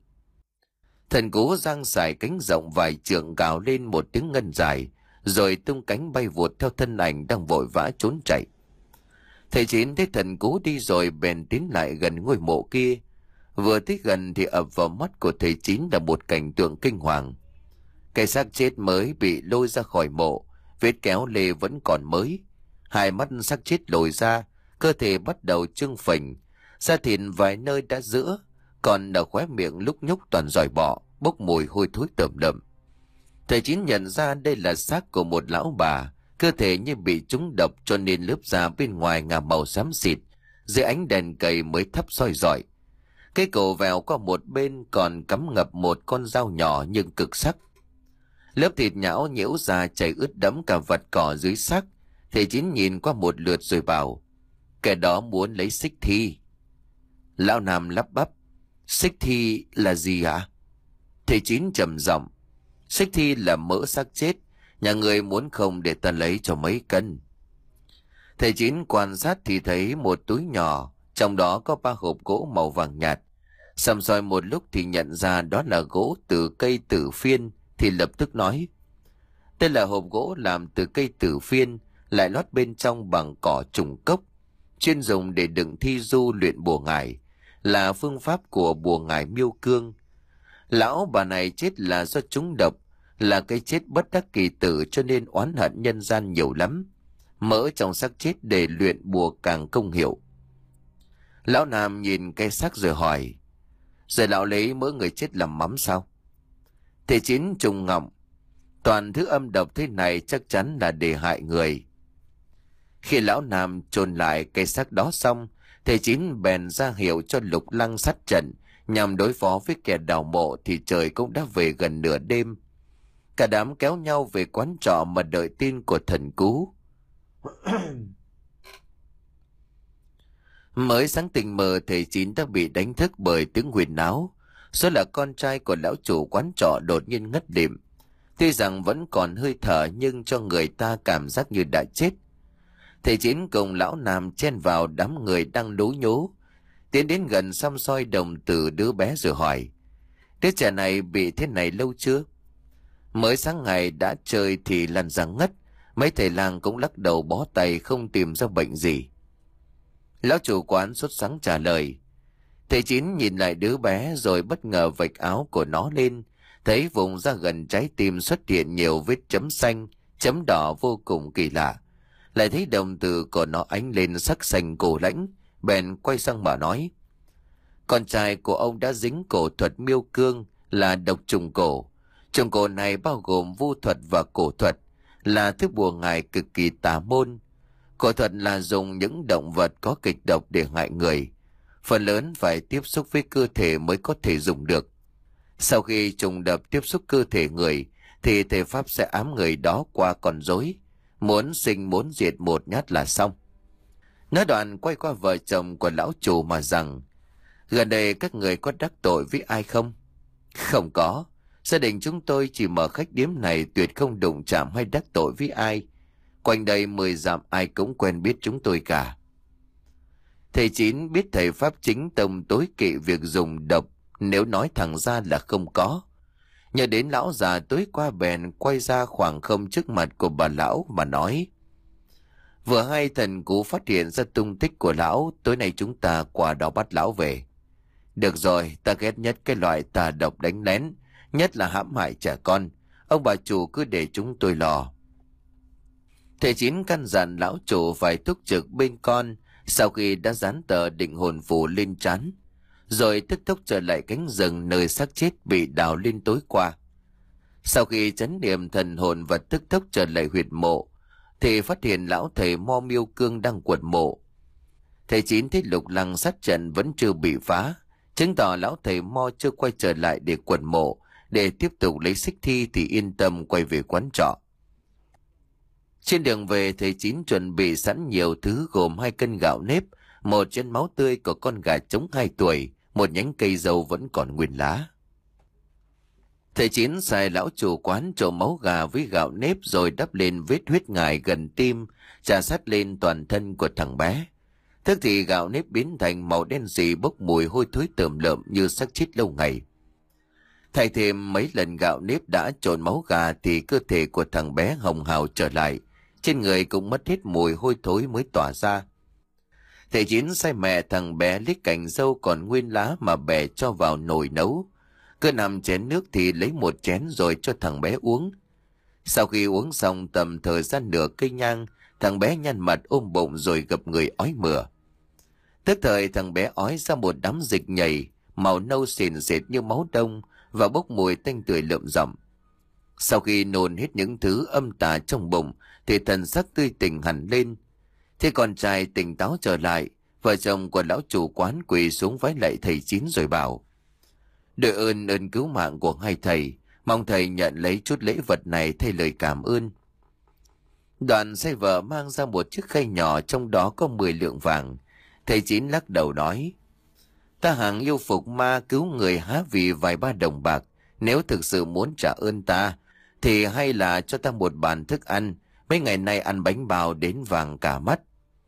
Thần Cú giang xài cánh rộng vài trượng gào lên một tiếng ngân dài, rồi tung cánh bay vụt theo thân ảnh đang vội vã trốn chạy. Thầy Chín thấy thần Cú đi rồi bèn tiến lại gần ngôi mộ kia. Vừa tới gần thì ập vào mắt của thầy Chín là một cảnh tượng kinh hoàng. Cái xác chết mới bị lôi ra khỏi mộ, vết kéo lê vẫn còn mới, hai mắt xác chết lồi ra, cơ thể bắt đầu trương phình, da thịt vài nơi đã rữa, còn ở khóe miệng lúc nhúc toàn giòi bọ, bốc mùi hôi thối tởm lợm. Thầy Chín nhận ra đây là xác của một lão bà, cơ thể như bị trúng độc cho nên lớp da bên ngoài ngả màu xám xịt, dưới ánh đèn cầy mới thấp soi rọi. Cái cổ vèo qua một bên còn cắm ngập một con dao nhỏ nhưng cực sắc. Lớp thịt nhão nhiễu ra chảy ướt đẫm cả vạt cỏ dưới xác. Thầy Chín nhìn qua một lượt rồi bảo: kẻ đó muốn lấy xích thi. Lão Nam lắp bắp: xích thi là gì hả? Thầy Chín trầm giọng: xích thi là mỡ xác chết, nhà người muốn không để ta lấy cho mấy cân. Thầy Chín quan sát thì thấy một túi nhỏ, trong đó có ba hộp gỗ màu vàng nhạt. Sầm soi một lúc thì nhận ra đó là gỗ từ cây tử phiên, thì lập tức nói: đây là hộp gỗ làm từ cây tử phiên, lại lót bên trong bằng cỏ trùng cốc, chuyên dùng để đựng thi du luyện bùa ngải, là phương pháp của bùa ngải Miêu Cương. Lão bà này chết là do trúng độc, là cái chết bất đắc kỳ tử cho nên oán hận nhân gian nhiều lắm. Mỡ trong xác chết để luyện bùa càng công hiệu. Lão Nam nhìn cây xác rồi hỏi: rồi lão lấy mỡ người chết làm mắm sao? Thầy Chín trùng ngọng: toàn thứ âm độc thế này chắc chắn là để hại người. Khi lão Nam chôn lại cây xác đó xong, thầy Chín bèn ra hiệu cho Lục Lăng sát trận nhằm đối phó với kẻ đào mộ, thì trời cũng đã về gần nửa đêm. Cả đám kéo nhau về quán trọ mà đợi tin của thần Cú. Mới sáng tình mờ, thầy Chín đã bị đánh thức bởi tiếng huyên náo. Số là con trai của lão chủ quán trọ đột nhiên ngất lịm. Tuy rằng vẫn còn hơi thở nhưng cho người ta cảm giác như đã chết. Thầy Chín cùng lão Nam chen vào đám người đang lú nhố, tiến đến gần xăm soi đồng tử đứa bé rồi hỏi: đứa trẻ này bị thế này lâu chưa? Mới sáng ngày đã chơi thì lăn ra ngất. Mấy thầy làng cũng lắc đầu bó tay không tìm ra bệnh gì. Lão chủ quán sốt sắng trả lời. Thầy Chín nhìn lại đứa bé rồi bất ngờ vạch áo của nó lên, thấy vùng da gần trái tim xuất hiện nhiều vết chấm xanh, chấm đỏ vô cùng kỳ lạ. Lại thấy đồng tử của nó ánh lên sắc xanh cổ lãnh, bèn quay sang mà nói: con trai của ông đã dính cổ thuật Miêu Cương, là độc trùng cổ. Trùng cổ này bao gồm vu thuật và cổ thuật, là thứ bùa ngải cực kỳ tà môn. Cổ thuật là dùng những động vật có kịch độc để hại người. Phần lớn phải tiếp xúc với cơ thể mới có thể dùng được. Sau khi trùng độc tiếp xúc cơ thể người, thì thầy Pháp sẽ ám người đó qua con rối. Muốn sinh muốn diệt một nhát là xong. Nói đoạn quay qua vợ chồng của lão chủ mà rằng: gần đây các người có đắc tội với ai không? Không có. Gia đình chúng tôi chỉ mở khách điếm này, tuyệt không đụng chạm hay đắc tội với ai. Quanh đây mười dặm ai cũng quen biết chúng tôi cả. Thầy Chín biết thầy Pháp chính tông tối kỵ việc dùng độc, nếu nói thẳng ra là không có. Nhờ đến lão già tối qua bèn quay ra khoảng không trước mặt của bà lão mà nói: vừa hay thần cú phát hiện ra tung tích của lão, tối nay chúng ta qua đó bắt lão về. Được rồi, ta ghét nhất cái loại tà độc đánh lén, nhất là hãm hại trẻ con. Ông bà chủ cứ để chúng tôi lo. Thầy Chín căn dặn lão chủ phải túc trực bên con. Sau khi đã dán tờ định hồn phù lên trán, rồi tức tốc trở lại cánh rừng nơi xác chết bị đào lên tối qua. Sau khi chấn niệm thần hồn và tức tốc trở lại huyệt mộ, thì phát hiện lão thầy Mo Miêu Cương đang quật mộ. Thầy Chín thấy lục lăng sát trận vẫn chưa bị phá, chứng tỏ lão thầy Mo chưa quay trở lại để quật mộ, để tiếp tục lấy xích thi thì yên tâm quay về quán trọ. Trên đường về, thầy Chín chuẩn bị sẵn nhiều thứ gồm hai cân gạo nếp, một chén máu tươi của con gà trống hai tuổi, một nhánh cây dâu vẫn còn nguyên lá. Thầy Chín xài lão chủ quán trộn máu gà với gạo nếp rồi đắp lên vết huyết ngài gần tim, chà sát lên toàn thân của thằng bé. Thức thì gạo nếp biến thành màu đen sì bốc mùi hôi thối tởm lợm như xác chết lâu ngày. Thay thêm mấy lần gạo nếp đã trộn máu gà thì cơ thể của thằng bé hồng hào trở lại, trên người cũng mất hết mùi hôi thối mới tỏa ra. Thầy Chín sai mẹ thằng bé lấy cành dâu còn nguyên lá mà bẻ cho vào nồi nấu. Cứ nằm chén nước thì lấy một chén rồi cho thằng bé uống. Sau khi uống xong tầm thời gian nửa cây nhang, thằng bé nhăn mặt ôm bụng rồi gập người ói mửa. Tức thời thằng bé ói ra một đám dịch nhầy, màu nâu sền sệt như máu đông và bốc mùi tanh tưởi lợm giọng. Sau khi nôn hết những thứ âm tà trong bụng thì thần sắc tươi tỉnh hẳn lên. Thế con trai tỉnh táo trở lại, vợ chồng của lão chủ quán quỳ xuống vái lạy thầy Chín rồi bảo: đội ơn ơn cứu mạng của hai thầy, mong thầy nhận lấy chút lễ vật này thay lời cảm ơn. Đoạn say vợ mang ra một chiếc khay nhỏ, trong đó có mười lượng vàng. Thầy Chín lắc đầu nói: ta hàng yêu phục ma cứu người há vì vài ba đồng bạc, nếu thực sự muốn trả ơn ta thì hay là cho ta một bàn thức ăn, mấy ngày nay ăn bánh bào đến vàng cả mắt.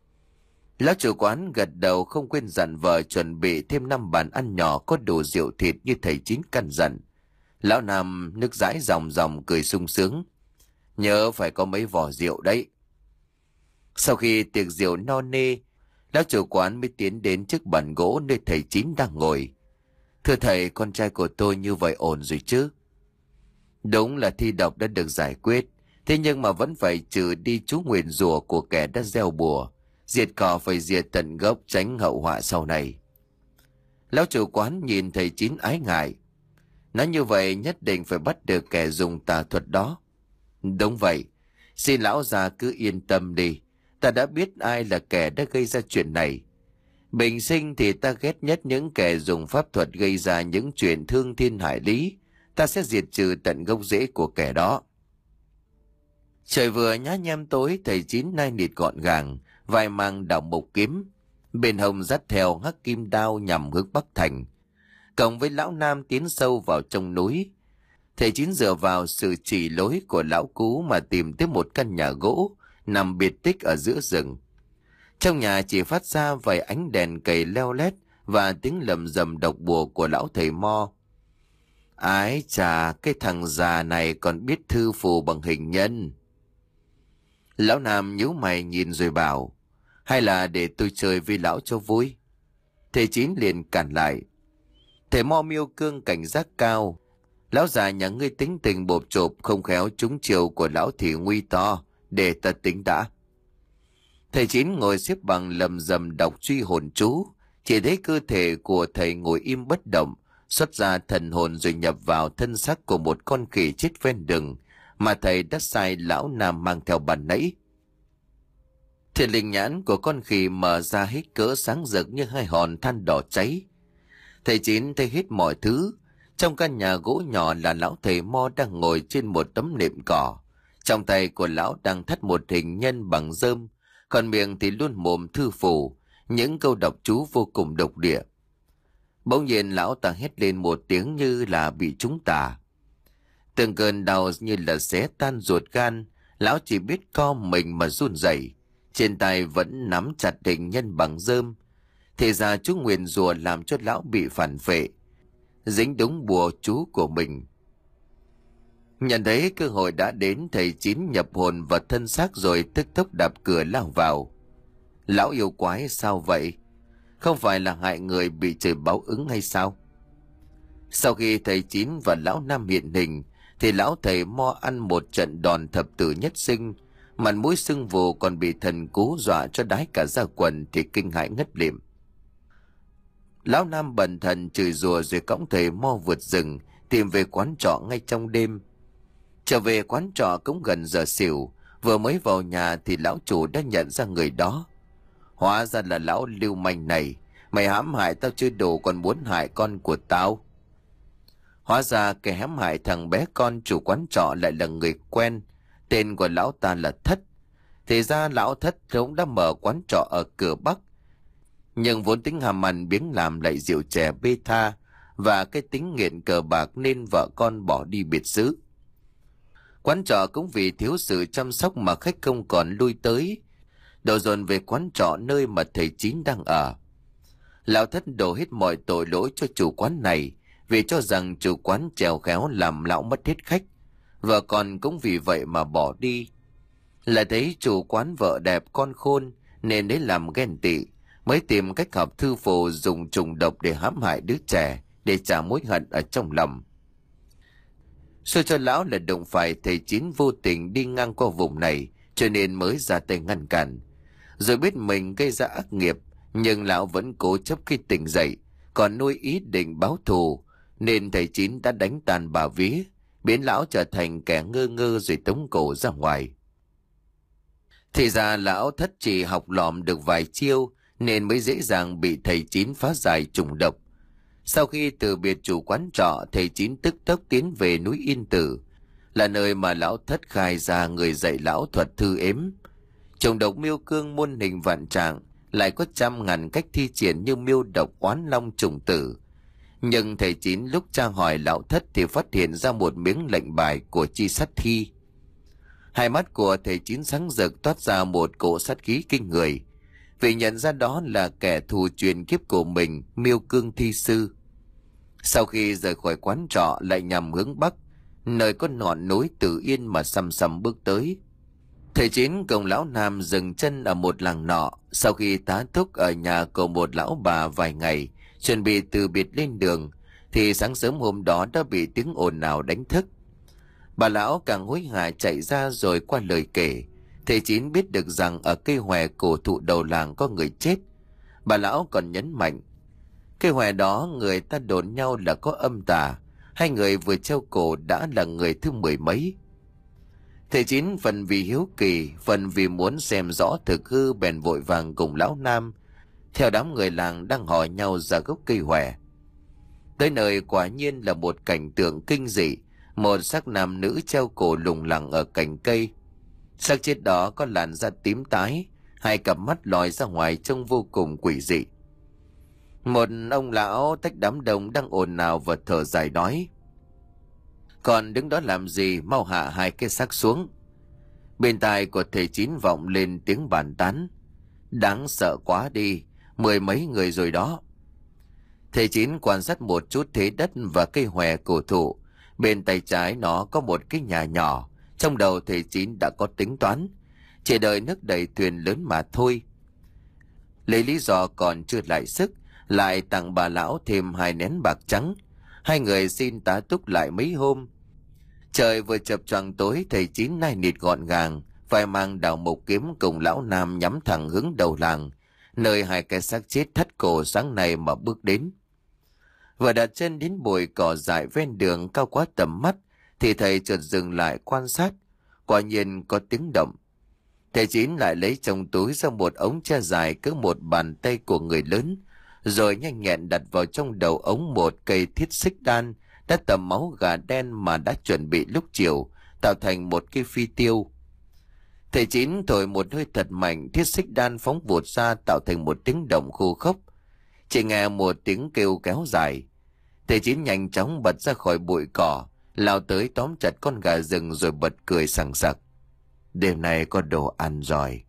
Lão chủ quán gật đầu, không quên dặn vợ chuẩn bị thêm năm bàn ăn nhỏ có đủ rượu thịt như thầy Chín căn dặn. Lão Nam nước dãi ròng ròng cười sung sướng: nhớ phải có mấy vò rượu đấy. Sau khi tiệc rượu no nê, lão chủ quán mới tiến đến trước bàn gỗ nơi thầy Chín đang ngồi. Thưa thầy, con trai của tôi như vậy ổn rồi chứ? Đúng là thi độc đã được giải quyết, thế nhưng mà vẫn phải trừ đi chú nguyền rủa của kẻ đã gieo bùa. Diệt cỏ phải diệt tận gốc, tránh hậu họa sau này. Lão chủ quán nhìn thầy Chín ái ngại: nói như vậy nhất định phải bắt được kẻ dùng tà thuật đó. Đúng vậy, xin lão già cứ yên tâm đi, ta đã biết ai là kẻ đã gây ra chuyện này. Bình sinh thì ta ghét nhất những kẻ dùng pháp thuật gây ra những chuyện thương thiên hại lý, ta sẽ diệt trừ tận gốc rễ của kẻ đó. Trời vừa nhá nhem tối, thầy Chín nai nịt gọn gàng, vai mang đào mộc kiếm, bên hông dắt theo hắc kim đao nhằm hướng Bắc Thành. Cộng với lão Nam tiến sâu vào trong núi, thầy Chín dựa vào sự chỉ lối của lão Cú mà tìm tới một căn nhà gỗ nằm biệt tích ở giữa rừng. Trong nhà chỉ phát ra vài ánh đèn cầy leo lét và tiếng lầm rầm độc bùa của lão thầy Mo. Ái chà, cái thằng già này còn biết thư phù bằng hình nhân. Lão Nam nhíu mày nhìn rồi bảo: hay là để tôi chơi với lão cho vui? Thầy Chín liền cản lại: thầy Mo Miêu Cương cảnh giác cao, lão già nhà ngươi tính tình bộp chộp, không khéo trúng chiều của lão thì nguy to, để ta tính đã. Thầy Chín ngồi xếp bằng lầm rầm đọc truy hồn chú, chỉ thấy cơ thể của thầy ngồi im bất động, xuất ra thần hồn rồi nhập vào thân xác của một con khỉ chết ven đường mà thầy đã sai lão Nam mang theo bàn nãy. Thì linh nhãn của con khỉ mở ra hết cỡ sáng rực như hai hòn than đỏ cháy. Thầy Chín thấy hết mọi thứ. Trong căn nhà gỗ nhỏ là lão thầy Mo đang ngồi trên một tấm nệm cỏ. Trong tay của lão đang thắt một hình nhân bằng rơm, còn miệng thì luôn mồm thư phủ, những câu đọc chú vô cùng độc địa. Bỗng nhiên lão ta hét lên một tiếng như là bị trúng tà. Từng cơn đau như là xé tan ruột gan, lão chỉ biết co mình mà run rẩy, trên tay vẫn nắm chặt hình nhân bằng rơm. Thì ra chú nguyền rủa làm cho lão bị phản phệ, dính đúng bùa chú của mình. Nhận thấy cơ hội đã đến, thầy Chín nhập hồn vào thân xác rồi tức tốc đạp cửa lao vào. Lão yêu quái sao vậy? Không phải là hại người bị trời báo ứng hay sao? Sau khi thầy Chín và lão Năm hiện hình, thì lão thầy Mo ăn một trận đòn thập tử nhất sinh, mặt mũi sưng vù, còn bị thần cú dọa cho đái cả da quần thì kinh hãi ngất lịm. Lão Năm bần thần chửi rủa rồi cõng thầy Mo vượt rừng tìm về quán trọ ngay trong đêm. Trở về quán trọ cũng gần giờ xỉu, vừa mới vào nhà thì lão chủ đã nhận ra người đó. Hóa ra là lão lưu manh này. Mày hãm hại tao chưa đủ còn muốn hại con của tao. Hóa ra kẻ hãm hại thằng bé con chủ quán trọ lại là người quen. Tên của lão ta là Thất. Thì ra lão Thất cũng đã mở quán trọ ở cửa Bắc, nhưng vốn tính hàm ăn biếng làm lại rượu chè bê tha và cái tính nghiện cờ bạc nên vợ con bỏ đi biệt xứ. Quán trọ cũng vì thiếu sự chăm sóc mà khách không còn lui tới, đổ dồn về quán trọ nơi mà thầy Chín đang ở. Lão Thất đổ hết mọi tội lỗi cho chủ quán này, vì cho rằng chủ quán chèo khéo làm lão mất hết khách. Vợ con cũng vì vậy mà bỏ đi. Lại thấy chủ quán vợ đẹp con khôn nên lấy làm ghen tị, mới tìm cách học thư phù dùng trùng độc để hãm hại đứa trẻ, để trả mối hận ở trong lòng. Xui cho lão là đụng phải thầy Chín vô tình đi ngang qua vùng này, cho nên mới ra tay ngăn cản. Rồi biết mình gây ra ác nghiệp, nhưng lão vẫn cố chấp khi tỉnh dậy, còn nuôi ý định báo thù, nên thầy Chín đã đánh tàn bà vía, biến lão trở thành kẻ ngơ ngơ rồi tống cổ ra ngoài. Thì ra lão Thất chỉ học lỏm được vài chiêu nên mới dễ dàng bị thầy Chín phá giải trùng độc. Sau khi từ biệt chủ quán trọ, thầy Chín tức tốc tiến về núi Yên Tử, là nơi mà lão Thất khai ra người dạy lão thuật thư ếm. Trùng độc miêu cương muôn hình vạn trạng, lại có trăm ngàn cách thi triển như miêu độc oán long trùng tử. Nhưng thầy Chín lúc tra hỏi lão Thất thì phát hiện ra một miếng lệnh bài của chi sát thi. Hai mắt của thầy Chín sáng rực, toát ra một cỗ sát khí kinh người, vì nhận ra đó là kẻ thù truyền kiếp của mình, miêu cương thi sư. Sau khi rời khỏi quán trọ, lại nhằm hướng bắc, nơi có ngọn núi Tử Yên mà sầm sầm bước tới. Thầy Chín cùng lão Nam dừng chân ở một làng nọ. Sau khi tá túc ở nhà của một lão bà vài ngày, chuẩn bị từ biệt lên đường, thì sáng sớm hôm đó đã bị tiếng ồn ào đánh thức. Bà lão càng hối hả chạy ra, rồi qua lời kể, thầy Chín biết được rằng ở cây hòe cổ thụ đầu làng có người chết. Bà lão còn nhấn mạnh, cây hòe đó người ta đồn nhau là có âm tà, hai người vừa treo cổ đã là người thứ mười mấy. Thầy Chín phần vì hiếu kỳ, phần vì muốn xem rõ thực hư, bèn vội vàng cùng lão Nam theo đám người làng đang hỏi nhau ra gốc cây hòe. Tới nơi quả nhiên là một cảnh tượng kinh dị, một xác nam nữ treo cổ lủng lẳng ở cành cây. Xác chết đó có làn da tím tái, hai cặp mắt lòi ra ngoài trông vô cùng quỷ dị. Một ông lão tách đám đông đang ồn ào và thở dài nói, còn đứng đó làm gì, mau hạ hai cái xác xuống. Bên tai của thầy Chín vọng lên tiếng bàn tán, đáng sợ quá đi, mười mấy người rồi đó. Thầy Chín quan sát một chút thế đất và cây hòe cổ thụ. Bên tay trái nó có một cái nhà nhỏ. Trong đầu thầy Chín đã có tính toán, chỉ đợi nước đầy thuyền lớn mà thôi. Lấy lý do còn chưa lại sức, lại tặng bà lão thêm hai nén bạc trắng. Hai người xin tá túc lại mấy hôm. Trời vừa chập choạng tối, thầy Chín nai nịt gọn gàng, phải mang đào mộc kiếm cùng lão Nam nhắm thẳng hướng đầu làng, nơi hai cái xác chết thắt cổ sáng nay mà bước đến. Vừa đặt chân đến bụi cỏ dại ven đường cao quá tầm mắt, thì thầy chợt dừng lại quan sát. Quả nhiên có tiếng động. Thầy Chín lại lấy trong túi ra một ống tre dài cỡ một bàn tay của người lớn, rồi nhanh nhẹn đặt vào trong đầu ống một cây thiết xích đan đã tẩm máu gà đen mà đã chuẩn bị lúc chiều, tạo thành một cây phi tiêu. Thầy Chín thổi một hơi thật mạnh, thiết xích đan phóng vụt ra tạo thành một tiếng động khô khốc. Chỉ nghe một tiếng kêu kéo dài. Thầy Chín nhanh chóng bật ra khỏi bụi cỏ, lao tới tóm chặt con gà rừng rồi bật cười sằng sặc. Đêm nay có đồ ăn rồi.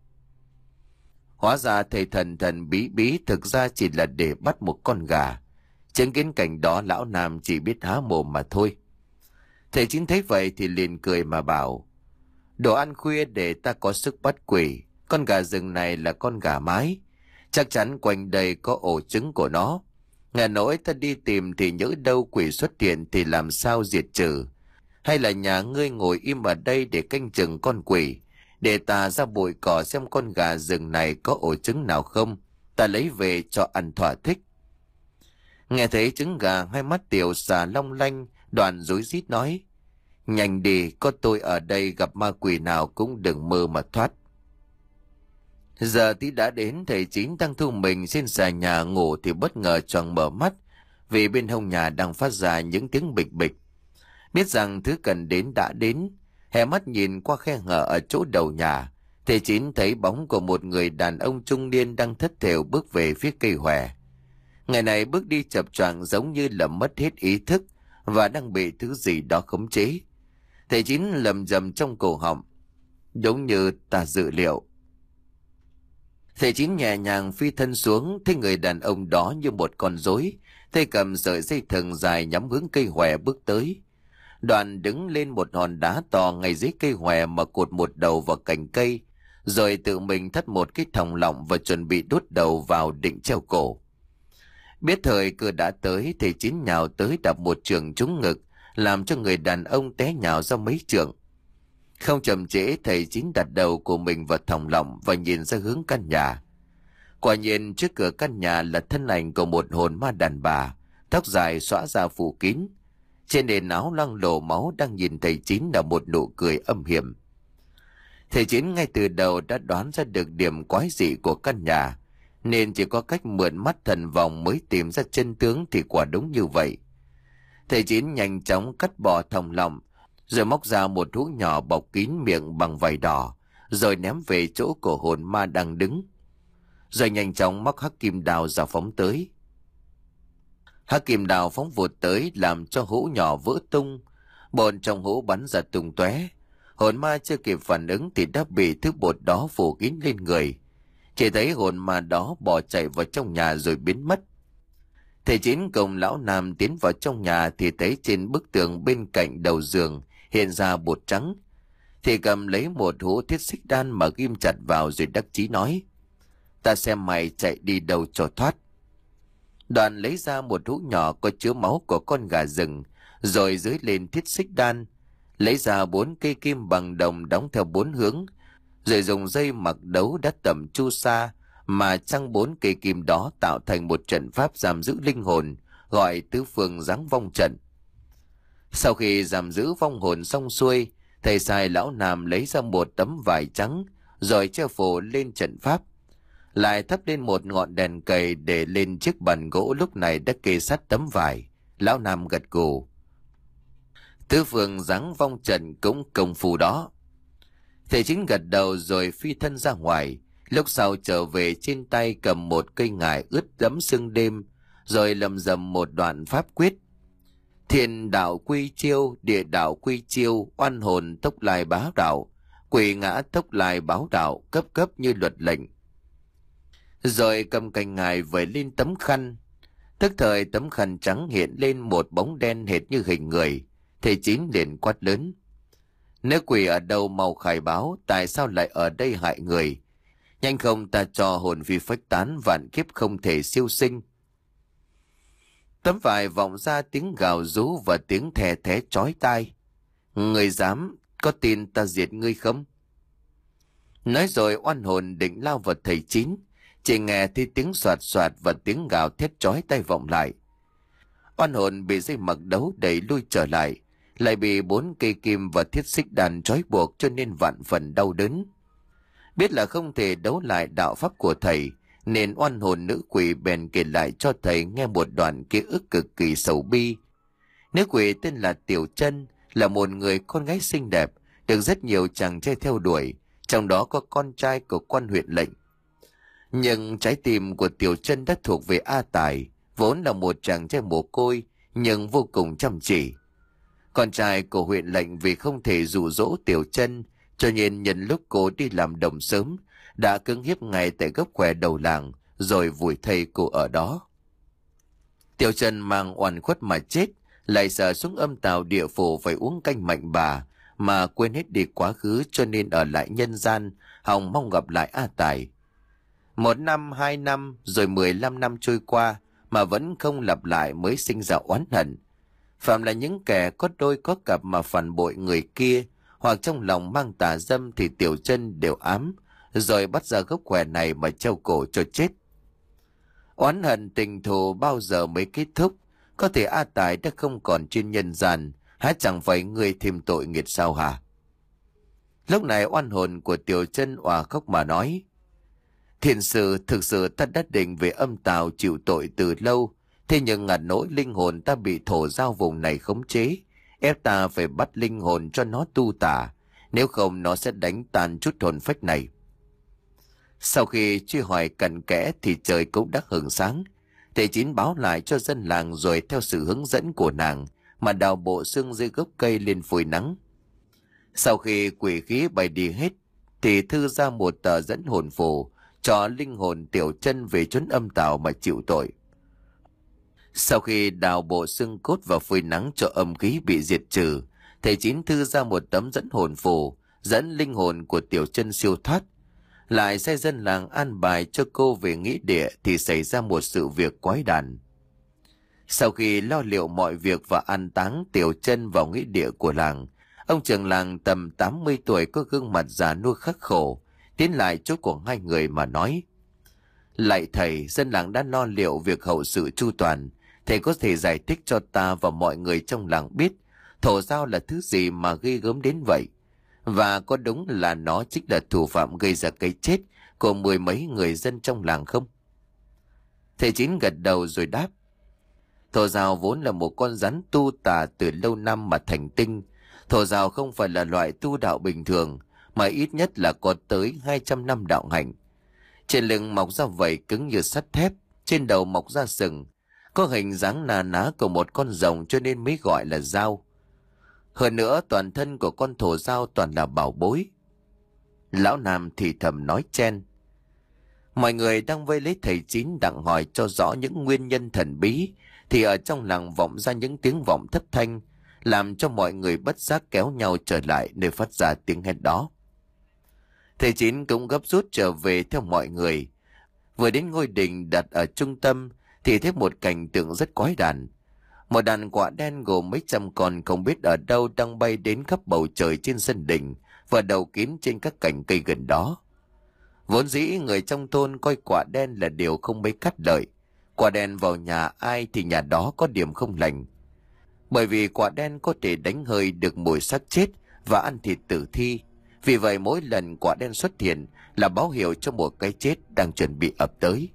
Hóa ra thầy thần thần bí bí thực ra chỉ là để bắt một con gà. Chứng kiến cảnh đó lão Nam chỉ biết há mồm mà thôi. Thầy Chín thấy vậy thì liền cười mà bảo: đồ ăn khuya để ta có sức bắt quỷ. Con gà rừng này là con gà mái, chắc chắn quanh đây có ổ trứng của nó. Ngà nỗi ta đi tìm thì nhỡ đâu quỷ xuất hiện thì làm sao diệt trừ. Hay là nhà ngươi ngồi im ở đây để canh chừng con quỷ, để ta ra bụi cỏ xem con gà rừng này có ổ trứng nào không, ta lấy về cho ăn thỏa thích. Nghe thấy trứng gà, hai mắt Tiểu Xà long lanh, Đoàn rối rít nói: nhanh đi, có tôi ở đây gặp ma quỷ nào cũng đừng mơ mà thoát. Giờ tí đã đến, thầy Chín đang thu mình trên xà nhà ngủ thì bất ngờ choàng mở mắt, vì bên hông nhà đang phát ra những tiếng bịch bịch. Biết rằng thứ cần đến đã đến, hé mắt nhìn qua khe hở ở chỗ đầu nhà, thầy Chín thấy bóng của một người đàn ông trung niên đang thất thểu bước về phía cây hòe. Người này bước đi chập choạng giống như là mất hết ý thức và đang bị thứ gì đó khống chế. Thầy Chín lầm rầm trong cổ họng: đúng như ta dự liệu. Thầy Chín nhẹ nhàng phi thân xuống, thấy người đàn ông đó như một con rối, tay cầm sợi dây thừng dài nhắm hướng cây hòe bước tới. Đoàn đứng lên một hòn đá to ngay dưới cây hòe mà cột một đầu vào cành cây, rồi tự mình thắt một cái thòng lọng và chuẩn bị đốt đầu vào định treo cổ. Biết thời cơ đã tới, thầy Chín nhào tới đạp một trường trúng ngực, làm cho người đàn ông té nhào ra mấy trượng. Không chậm trễ, thầy Chín đặt đầu của mình vào thòng lọng và nhìn ra hướng căn nhà. Quả nhiên trước cửa căn nhà là thân ảnh của một hồn ma đàn bà, tóc dài xõa ra phủ kín. Trên nền áo loang lổ máu đang nhìn thầy Chín là một nụ cười âm hiểm. Thầy Chín ngay từ đầu đã đoán ra được điểm quái dị của căn nhà, nên chỉ có cách mượn mắt thần vòng mới tìm ra chân tướng thì quả đúng như vậy. Thầy Chín nhanh chóng cắt bỏ thòng lọng, rồi móc ra một hũ nhỏ bọc kín miệng bằng vải đỏ, rồi ném về chỗ của hồn ma đang đứng. Rồi nhanh chóng móc hắc kim đào ra phóng tới. Hắc kim đào phóng vụt tới làm cho hũ nhỏ vỡ tung, bột trong hũ bắn ra tung tóe. Hồn ma chưa kịp phản ứng thì đã bị thứ bột đó phủ kín lên người. Chỉ thấy hồn ma đó bỏ chạy vào trong nhà rồi biến mất. Thầy Chín cùng lão Nam tiến vào trong nhà thì thấy trên bức tường bên cạnh đầu giường hiện ra bột trắng. Thì cầm lấy một hũ thiết xích đan mà ghim chặt vào rồi đắc chí nói: ta xem mày chạy đi đâu cho thoát. Đoàn lấy ra một hũ nhỏ có chứa máu của con gà rừng, rồi dưới lên thiết xích đan, lấy ra bốn cây kim bằng đồng đóng theo bốn hướng, rồi dùng dây mặc đấu đã tẩm chu sa mà trăng bốn cây kim đó tạo thành một trận pháp giam giữ linh hồn, gọi tứ phương giáng vong trận. Sau khi giam giữ vong hồn xong xuôi, thầy sai lão Nam lấy ra một tấm vải trắng rồi treo phủ lên trận pháp, lại thắp lên một ngọn đèn cầy để lên chiếc bàn gỗ lúc này đã kê sát tấm vải. Lão Nam gật gù: tứ phương giáng vong trận cũng công phu đó. Thầy Chính gật đầu rồi phi thân ra ngoài, lúc sau trở về trên tay cầm một cây ngải ướt đẫm sương đêm, rồi lầm rầm một đoạn pháp quyết: thiên đạo quy chiêu, địa đạo quy chiêu, oan hồn tốc lai báo đạo, quỷ ngã tốc lai báo đạo, cấp cấp như luật lệnh. Rồi cầm cành ngải vẩy lên tấm khăn. Tức thời tấm khăn trắng hiện lên một bóng đen hệt như hình người. Thầy Chín liền quát lớn: nếu quỷ ở đâu mau khai báo, tại sao lại ở đây hại người? Nhanh không ta cho hồn phi phách tán, vạn kiếp không thể siêu sinh. Tấm vải vọng ra tiếng gào rú và tiếng thè thé chói tai. Người dám, có tin ta diệt ngươi không? Nói rồi oan hồn định lao vào thầy Chín, chỉ nghe thấy tiếng soạt soạt và tiếng gào thét chói tai vọng lại. Oan hồn bị dây mặc đấu đẩy lui trở lại, lại bị bốn cây kim và thiết xích đàn trói buộc cho nên vạn phần đau đớn. Biết là không thể đấu lại đạo pháp của thầy, nên oan hồn nữ quỷ bèn kể lại cho thầy nghe một đoạn ký ức cực kỳ sầu bi. Nữ quỷ tên là Tiểu Chân, là một người con gái xinh đẹp, được rất nhiều chàng trai theo đuổi, trong đó có con trai của quan huyện lệnh. Nhưng trái tim của Tiểu Chân đã thuộc về A Tài, vốn là một chàng trai mồ côi nhưng vô cùng chăm chỉ. Con trai của huyện lệnh vì không thể dụ dỗ Tiểu Chân, cho nên nhân lúc cô đi làm đồng sớm, đã cưỡng hiếp ngay tại gốc khỏe đầu làng, rồi vùi thây cô ở đó. Tiểu Chân mang oan khuất mà chết, lại sợ xuống âm tào địa phủ phải uống canh mạnh bà, mà quên hết đi quá khứ, cho nên ở lại nhân gian, hòng mong gặp lại A Tài. Một năm, hai năm, rồi mười lăm năm trôi qua, mà vẫn không lặp lại, mới sinh ra oán hận. Phạm là những kẻ có đôi có cặp mà phản bội người kia, hoặc trong lòng mang tà dâm, thì Tiểu Chân đều ám, rồi bắt ra gốc khỏe này mà treo cổ cho chết. Oán hận tình thù bao giờ mới kết thúc? Có thể A Tài đã không còn trên nhân gian, há chẳng phải người thêm tội nghiệt sao hả? Lúc này oan hồn của Tiểu Chân òa khóc mà nói: Thiện sự, thực sự ta đã định về âm tào chịu tội từ lâu, thế nhưng ngặt nỗi linh hồn ta bị thổ giao vùng này khống chế, ép ta phải bắt linh hồn cho nó tu tà, nếu không nó sẽ đánh tan chút hồn phách này. Sau khi truy hỏi cặn kẽ thì trời cũng đã hửng sáng. Thầy Chín báo lại cho dân làng, rồi theo sự hướng dẫn của nàng mà đào bộ xương dưới gốc cây lên phơi nắng. Sau khi quỷ khí bay đi hết, thì thư ra một tờ dẫn hồn phù cho linh hồn Tiểu Chân về chốn âm tào mà chịu tội. Sau khi đào bộ xương cốt và phơi nắng cho âm khí bị diệt trừ, thầy Chín thư ra một tấm dẫn hồn phù dẫn linh hồn của Tiểu Chân siêu thoát. Lại sai dân làng an bài cho cô về nghĩa địa, thì xảy ra một sự việc quái đản. Sau khi lo liệu mọi việc và an táng Tiểu Chân vào nghĩa địa của làng, ông trưởng làng tầm tám mươi tuổi có gương mặt già nua khắc khổ tiến lại chỗ của hai người mà nói: Lạy thầy, dân làng đã lo liệu việc hậu sự chu toàn, thầy có thể giải thích cho ta và mọi người trong làng biết thổ giao là thứ gì mà ghê gớm đến vậy, và có đúng là nó chính là thủ phạm gây ra cái chết của mười mấy người dân trong làng không? Thầy Chín gật đầu rồi đáp: Thổ giao vốn là một con rắn tu tà từ lâu năm mà thành tinh. Thổ giao không phải là loại tu đạo bình thường, mà ít nhất là có tới hai trăm năm đạo hạnh. Trên lưng mọc ra vảy cứng như sắt thép, trên đầu mọc ra sừng, có hình dáng nà ná của một con rồng, cho nên mới gọi là dao. Hơn nữa, toàn thân của con thổ giao toàn là bảo bối. Lão Nam thì thầm nói chen. Mọi người đang vây lấy thầy Chín đặng hỏi cho rõ những nguyên nhân thần bí, thì ở trong làng vọng ra những tiếng vọng thất thanh, làm cho mọi người bất giác kéo nhau trở lại nơi phát ra tiếng hét đó. Thầy Chín cũng gấp rút trở về theo mọi người. Vừa đến ngôi đình đặt ở trung tâm thì thấy một cảnh tượng rất quái đản. Một đàn quạ đen gồm mấy trăm con không biết ở đâu đang bay đến khắp bầu trời trên sân đình và đầu kín trên các cành cây gần đó. Vốn dĩ người trong thôn coi quạ đen là điều không mấy cắt lợi. Quạ đen vào nhà ai thì nhà đó có điểm không lành. Bởi vì quạ đen có thể đánh hơi được mùi xác chết và ăn thịt tử thi. Vì vậy mỗi lần quạ đen xuất hiện là báo hiệu cho một cái chết đang chuẩn bị ập tới.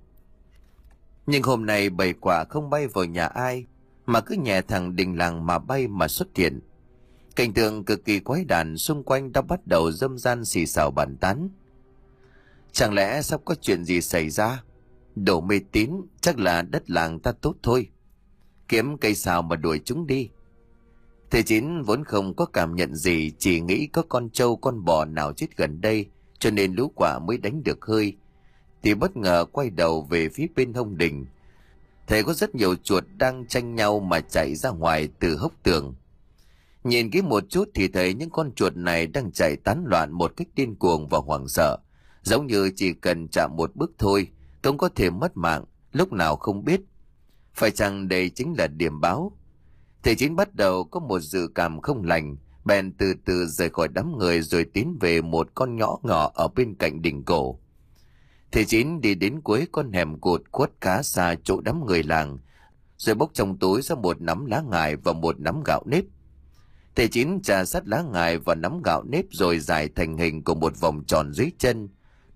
Nhưng hôm nay bầy quạ không bay vào nhà ai, mà cứ nhẹ thẳng đình làng mà bay mà xuất hiện. Cảnh tượng cực kỳ quái đản, xung quanh đã bắt đầu râm ran xì xào bàn tán. Chẳng lẽ sắp có chuyện gì xảy ra? Đồ mê tín, chắc là đất làng ta tốt thôi. Kiếm cây sào mà đuổi chúng đi. Thầy Chín vốn không có cảm nhận gì, chỉ nghĩ có con trâu con bò nào chết gần đây, cho nên lũ quạ mới đánh được hơi. Thì bất ngờ quay đầu về phía bên hông đình, thấy có rất nhiều chuột đang tranh nhau mà chạy ra ngoài từ hốc tường. Nhìn kỹ một chút thì thấy những con chuột này đang chạy tán loạn một cách điên cuồng và hoảng sợ, giống như chỉ cần chạm một bước thôi cũng có thể mất mạng, lúc nào không biết. Phải chăng đây chính là điểm báo? Thầy Chín bắt đầu có một dự cảm không lành, bèn từ từ rời khỏi đám người rồi tiến về một con nhỏ ngõ ở bên cạnh đình cổ. Thầy Chín đi đến cuối con hẻm cụt khuất khá xa chỗ đám người làng, rồi bốc trong túi ra một nắm lá ngải và một nắm gạo nếp. Thầy Chín trà sát lá ngải và nắm gạo nếp rồi giải thành hình của một vòng tròn dưới chân,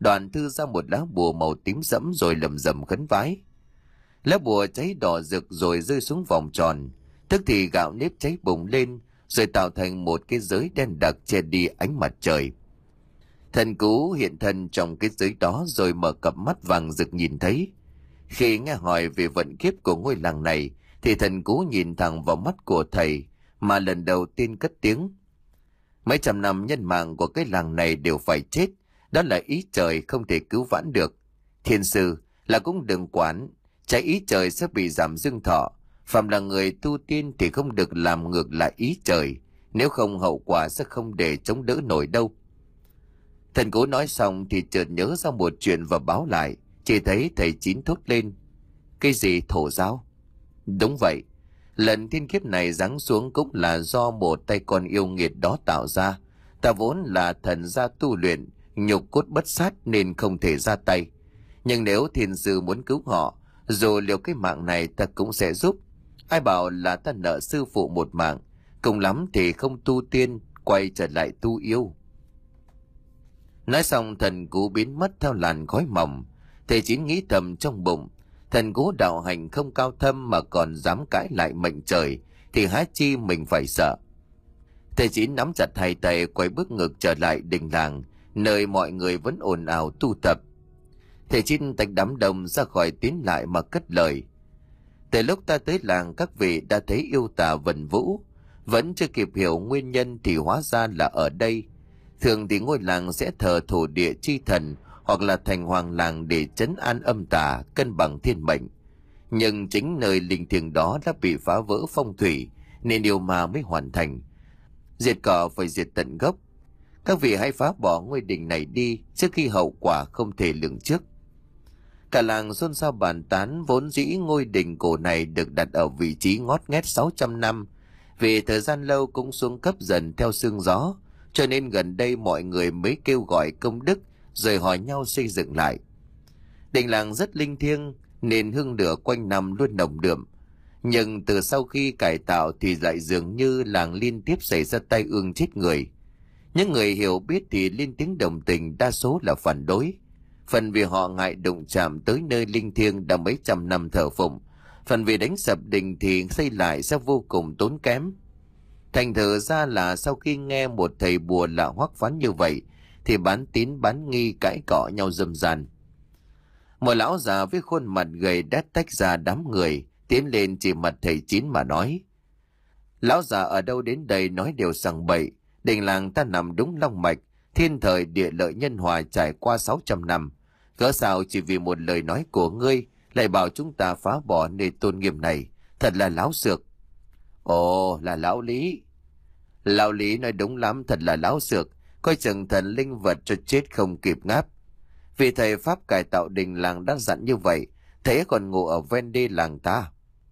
Đoàn thư ra một lá bùa màu tím sẫm rồi lầm rầm khấn vái. Lá bùa cháy đỏ rực rồi rơi xuống vòng tròn, tức thì gạo nếp cháy bùng lên rồi tạo thành một cái giới đen đặc che đi ánh mặt trời. Thần Cú hiện thân trong cái giới đó rồi mở cặp mắt vàng rực nhìn thấy. Khi nghe hỏi về vận kiếp của ngôi làng này thì thần Cú nhìn thẳng vào mắt của thầy mà lần đầu tiên cất tiếng: mấy trăm năm nhân mạng của cái làng này đều phải chết, đó là ý trời không thể cứu vãn được. Thiên sư là cũng đừng quản, trái ý trời sẽ bị giảm dương thọ. Phạm là người tu tiên thì không được làm ngược lại ý trời, nếu không hậu quả sẽ không để chống đỡ nổi đâu. Thần Cố nói xong thì chợt nhớ ra một chuyện và báo lại. Chỉ thấy thầy Chín thốt lên: cái gì thổ giáo? Đúng vậy, lần thiên kiếp này giáng xuống cũng là do một tay con yêu nghiệt đó tạo ra. Ta vốn là thần gia tu luyện, nhục cốt bất sát nên không thể ra tay. Nhưng nếu thiên sư muốn cứu họ, dù liều cái mạng này ta cũng sẽ giúp. Ai bảo là ta nợ sư phụ một mạng, cùng lắm thì không tu tiên, quay trở lại tu yêu. Nói xong thần Cú biến mất theo làn khói mỏng. Thầy Chín nghĩ thầm trong bụng, thần Cú đạo hành không cao thâm mà còn dám cãi lại mệnh trời, thì há chi mình phải sợ. Thầy Chín nắm chặt hai tay quay bước ngược trở lại đình làng, nơi mọi người vẫn ồn ào tu tập. Thầy Chín tách đám đông ra khỏi tiến lại mà cất lời: từ lúc ta tới làng, các vị đã thấy yêu tà vần vũ, vẫn chưa kịp hiểu nguyên nhân thì hóa ra là ở đây. Thường thì ngôi làng sẽ thờ thổ địa chi thần hoặc là thành hoàng làng để trấn an âm tà, cân bằng thiên mệnh. Nhưng chính nơi linh thiêng đó đã bị phá vỡ phong thủy, nên điều mà mới hoàn thành. Diệt cỏ phải diệt tận gốc. Các vị hãy phá bỏ ngôi đình này đi trước khi hậu quả không thể lường trước. Cả làng xôn xao bàn tán. Vốn dĩ ngôi đình cổ này được đặt ở vị trí ngót nghét sáu trăm năm, vì thời gian lâu cũng xuống cấp dần theo sương gió, cho nên gần đây mọi người mới kêu gọi công đức rồi hỏi nhau xây dựng lại. Đình làng rất linh thiêng nên hương lửa quanh năm luôn nồng đượm, nhưng từ sau khi cải tạo thì lại dường như làng liên tiếp xảy ra tai ương chết người. Những người hiểu biết thì lên tiếng đồng tình, đa số là phản đối. Phần vì họ ngại đụng chạm tới nơi linh thiêng đã mấy trăm năm thờ phụng, phần vì đánh sập đình thì xây lại sẽ vô cùng tốn kém. Thành thử ra là sau khi nghe một thầy bùa lạ hoắc phán như vậy thì bán tín bán nghi, cãi cọ nhau râm ran. Một lão già với khuôn mặt gầy đã tách ra đám người, tiến lên chỉ mặt thầy Chín mà nói: lão già ở đâu đến đây nói đều sằng bậy. Đình làng ta nằm đúng long mạch, thiên thời địa lợi nhân hòa trải qua sáu trăm năm. Cớ sao chỉ vì một lời nói của ngươi lại bảo chúng ta phá bỏ nơi tôn nghiêm này? Thật là láo xược. Ồ, là lão Lý. Lão Lý nói đúng lắm, thật là láo xược. Coi chừng thần linh vật cho chết không kịp ngáp. Vì thầy pháp cải tạo đình làng đã dặn như vậy, thế còn ngủ ở ven đê làng ta.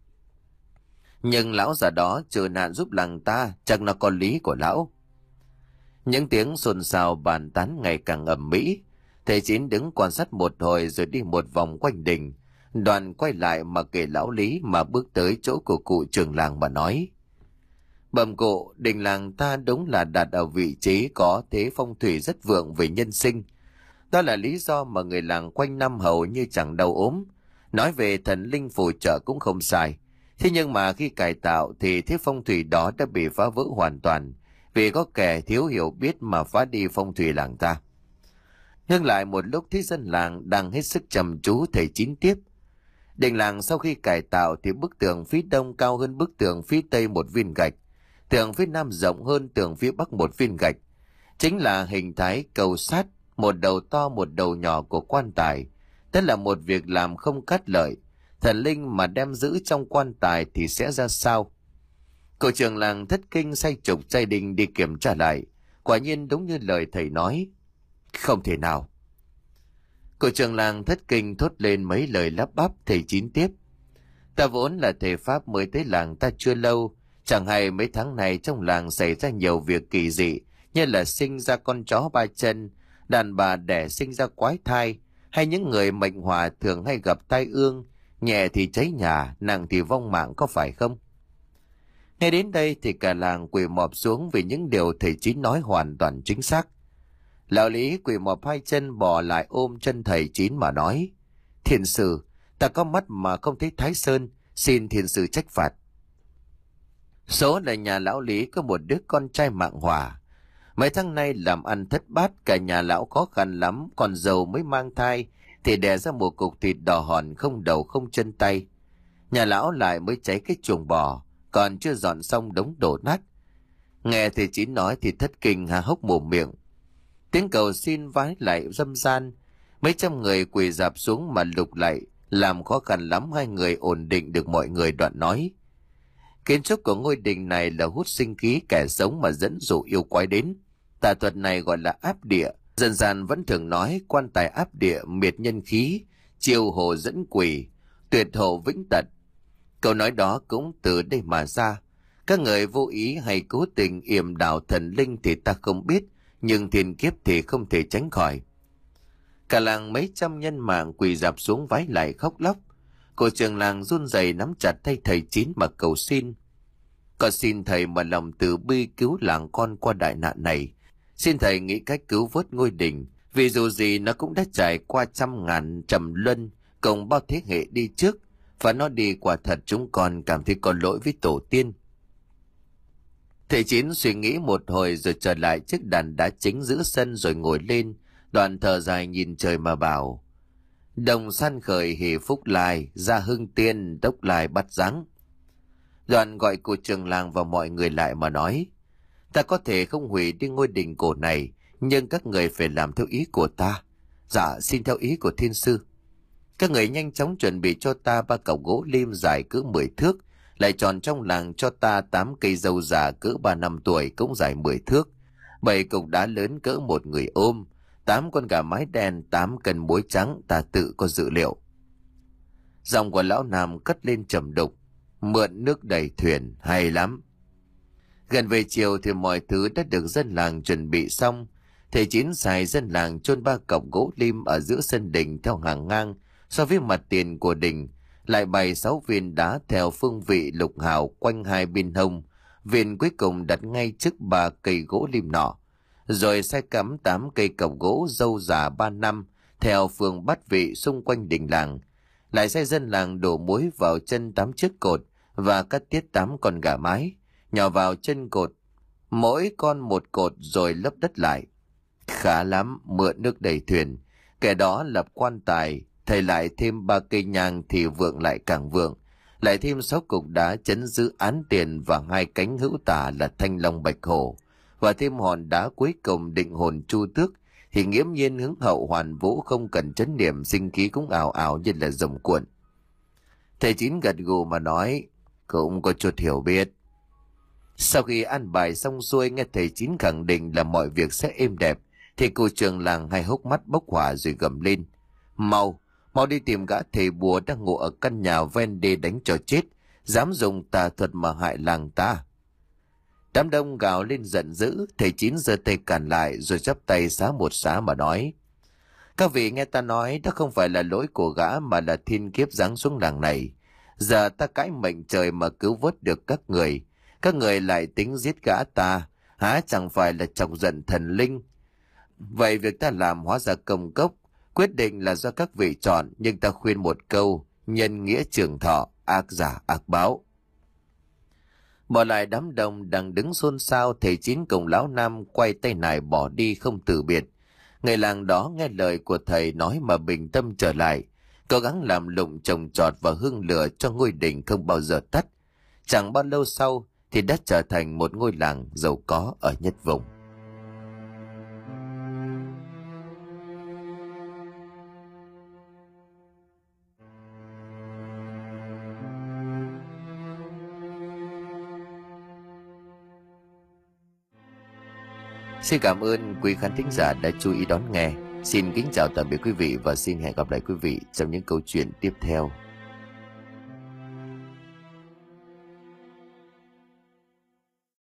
Nhưng lão già đó trừ nạn giúp làng ta, chắc nó có lý của lão. Những tiếng xôn xao bàn tán ngày càng ầm ĩ. Thầy Chín đứng quan sát một hồi rồi đi một vòng quanh đình, đoàn quay lại mà kể lão Lý mà bước tới chỗ của cụ trưởng làng mà nói: bẩm cụ, đình làng ta đúng là đặt ở vị trí có thế phong thủy rất vượng về nhân sinh. Đó là lý do mà người làng quanh năm hầu như chẳng đau ốm. Nói về thần linh phù trợ cũng không sai. Thế nhưng mà khi cải tạo thì thế phong thủy đó đã bị phá vỡ hoàn toàn, vì có kẻ thiếu hiểu biết mà phá đi phong thủy làng ta. Nhưng lại một lúc thấy dân làng đang hết sức trầm chú, thầy Chín tiếp: đình làng sau khi cải tạo thì bức tường phía đông cao hơn bức tường phía tây một viên gạch, tường phía nam rộng hơn tường phía bắc một viên gạch. Chính là hình thái cầu sát, một đầu to một đầu nhỏ của quan tài. Tức là một việc làm không cắt lợi. Thần linh mà đem giữ trong quan tài thì sẽ ra sao? Cụ trưởng làng thất kinh say trục gia đình đi kiểm tra lại. Quả nhiên đúng như lời thầy nói. Không thể nào. Cụ trưởng làng thất kinh thốt lên mấy lời lắp bắp. Thầy Chín tiếp: ta vốn là thầy pháp mới tới làng ta chưa lâu, chẳng hay mấy tháng này trong làng xảy ra nhiều việc kỳ dị, như là sinh ra con chó ba chân, đàn bà đẻ sinh ra quái thai, hay những người mệnh họa thường hay gặp tai ương, nhẹ thì cháy nhà, nặng thì vong mạng, có phải không? Nghe đến đây thì cả làng quỳ mọp xuống vì những điều thầy Chín nói hoàn toàn chính xác. Lão Lý quỳ mọp hai chân bò lại ôm chân thầy Chín mà nói: Thiền sư, ta có mắt mà không thấy Thái Sơn, xin thiền sư trách phạt. Số là nhà lão Lý có một đứa con trai mạng hỏa. Mấy tháng nay làm ăn thất bát, cả nhà lão khó khăn lắm, còn giàu mới mang thai thì đẻ ra một cục thịt đỏ hòn không đầu không chân tay. Nhà lão lại mới cháy cái chuồng bò, còn chưa dọn xong đống đổ nát. Nghe thầy Chín nói thì thất kinh há hốc mồm miệng. Tiếng cầu xin vái lại râm ran, mấy trăm người quỳ rạp xuống mà lục lại, làm khó khăn lắm hai người ổn định được mọi người. Đoạn nói: Kiến trúc của ngôi đình này là hút sinh khí kẻ sống mà dẫn dụ yêu quái đến. Tà thuật này gọi là áp địa. Dân gian vẫn thường nói quan tài áp địa miệt nhân khí, chiêu hồ dẫn quỷ, tuyệt hộ vĩnh tật. Câu nói đó cũng từ đây mà ra. Các người vô ý hay cố tình yểm đảo thần linh thì ta không biết, nhưng thiên kiếp thì không thể tránh khỏi. Cả làng mấy trăm nhân mạng quỳ rạp xuống vái lại khóc lóc. Cô trường làng run rẩy nắm chặt tay thầy Chín mà cầu xin: Con xin thầy mà lòng từ bi cứu làng con qua đại nạn này. Xin thầy nghĩ cách cứu vớt ngôi đình, vì dù gì nó cũng đã trải qua trăm ngàn trầm luân cùng bao thế hệ đi trước, và nó đi quả thật chúng con cảm thấy có lỗi với tổ tiên. Thầy Chín suy nghĩ một hồi rồi trở lại chiếc đàn đá chính giữa sân rồi ngồi lên, đoạn thở dài nhìn trời mà bảo: Đồng san khởi hỷ phúc lai, gia hưng tiên đốc lai bắt giáng. Đoạn gọi cụ trường làng và mọi người lại mà nói: Ta có thể không hủy đi ngôi đình cổ này, nhưng các người phải làm theo ý của ta. Dạ, xin theo ý của thiên sư. Các người nhanh chóng chuẩn bị cho ta ba cọc gỗ lim dài cỡ mười thước, lại chọn trong làng cho ta tám cây dâu già cỡ ba năm tuổi cũng dài mười thước, bảy cục đá lớn cỡ một người ôm, tám con gà mái đen, tám cân muối trắng, ta tự có dự liệu. Giọng của lão Nam cất lên trầm đục: Mượn nước đầy thuyền, hay lắm. Gần về chiều thì mọi thứ đã được dân làng chuẩn bị xong. Thầy Chín xài dân làng chôn ba cọc gỗ lim ở giữa sân đình theo hàng ngang so với mặt tiền của đình, lại bày sáu viên đá theo phương vị lục hào quanh hai bên hông. Viên cuối cùng đặt ngay trước ba cây gỗ lim nọ, rồi sai cắm tám cây cọc gỗ dâu già ba năm theo phương bát vị xung quanh đình làng. Lại sai dân làng đổ muối vào chân tám chiếc cột và cắt tiết tám con gà mái nhỏ vào chân cột, mỗi con một cột, rồi lấp đất lại. Khá lắm, mượn nước đầy thuyền. Kẻ đó lập quan tài, thầy lại thêm ba cây nhang thì vượng lại càng vượng, lại thêm sáu cục đá chấn giữ án tiền và hai cánh hữu tả là thanh long bạch hổ, và thêm hòn đá cuối cùng định hồn chu tước, thì nghiễm nhiên hứng hậu hoàn vũ, không cần chấn niệm, sinh khí cũng ảo ảo như là rồng cuộn. Thầy Chín gật gù mà nói: Cũng có chút hiểu biết. Sau khi ăn bài xong xuôi, nghe thầy Chín khẳng định là mọi việc sẽ êm đẹp, thì cụ trường làng hai hốc mắt bốc hỏa rồi gầm lên: Mau, mau đi tìm gã thầy bùa đang ngủ ở căn nhà ven đê đánh cho chết, dám dùng tà thuật mà hại làng ta. Đám đông gào lên giận dữ. Thầy Chín giơ tay cản lại rồi chắp tay xá một xá mà nói: Các vị nghe ta nói, đó không phải là lỗi của gã mà là thiên kiếp giáng xuống làng này. Giờ ta cãi mệnh trời mà cứu vớt được các người, các người lại tính giết gã ta, há chẳng phải là chọc giận thần linh? Vậy việc ta làm hóa ra công cốc, quyết định là do các vị chọn, nhưng ta khuyên một câu: nhân nghĩa trường thọ, ác giả ác báo. Bỏ lại đám đông đang đứng xôn xao, thầy Chín cùng lão Nam quay tay nải bỏ đi không từ biệt. Người làng đó nghe lời của thầy nói mà bình tâm trở lại, cố gắng làm lụng trồng trọt và hương lửa cho ngôi đình không bao giờ tắt. Chẳng bao lâu sau thì đã trở thành một ngôi làng giàu có ở nhất vùng. Xin cảm ơn quý khán thính giả đã chú ý đón nghe. Xin kính chào tạm biệt quý vị và xin hẹn gặp lại quý vị trong những câu chuyện tiếp theo.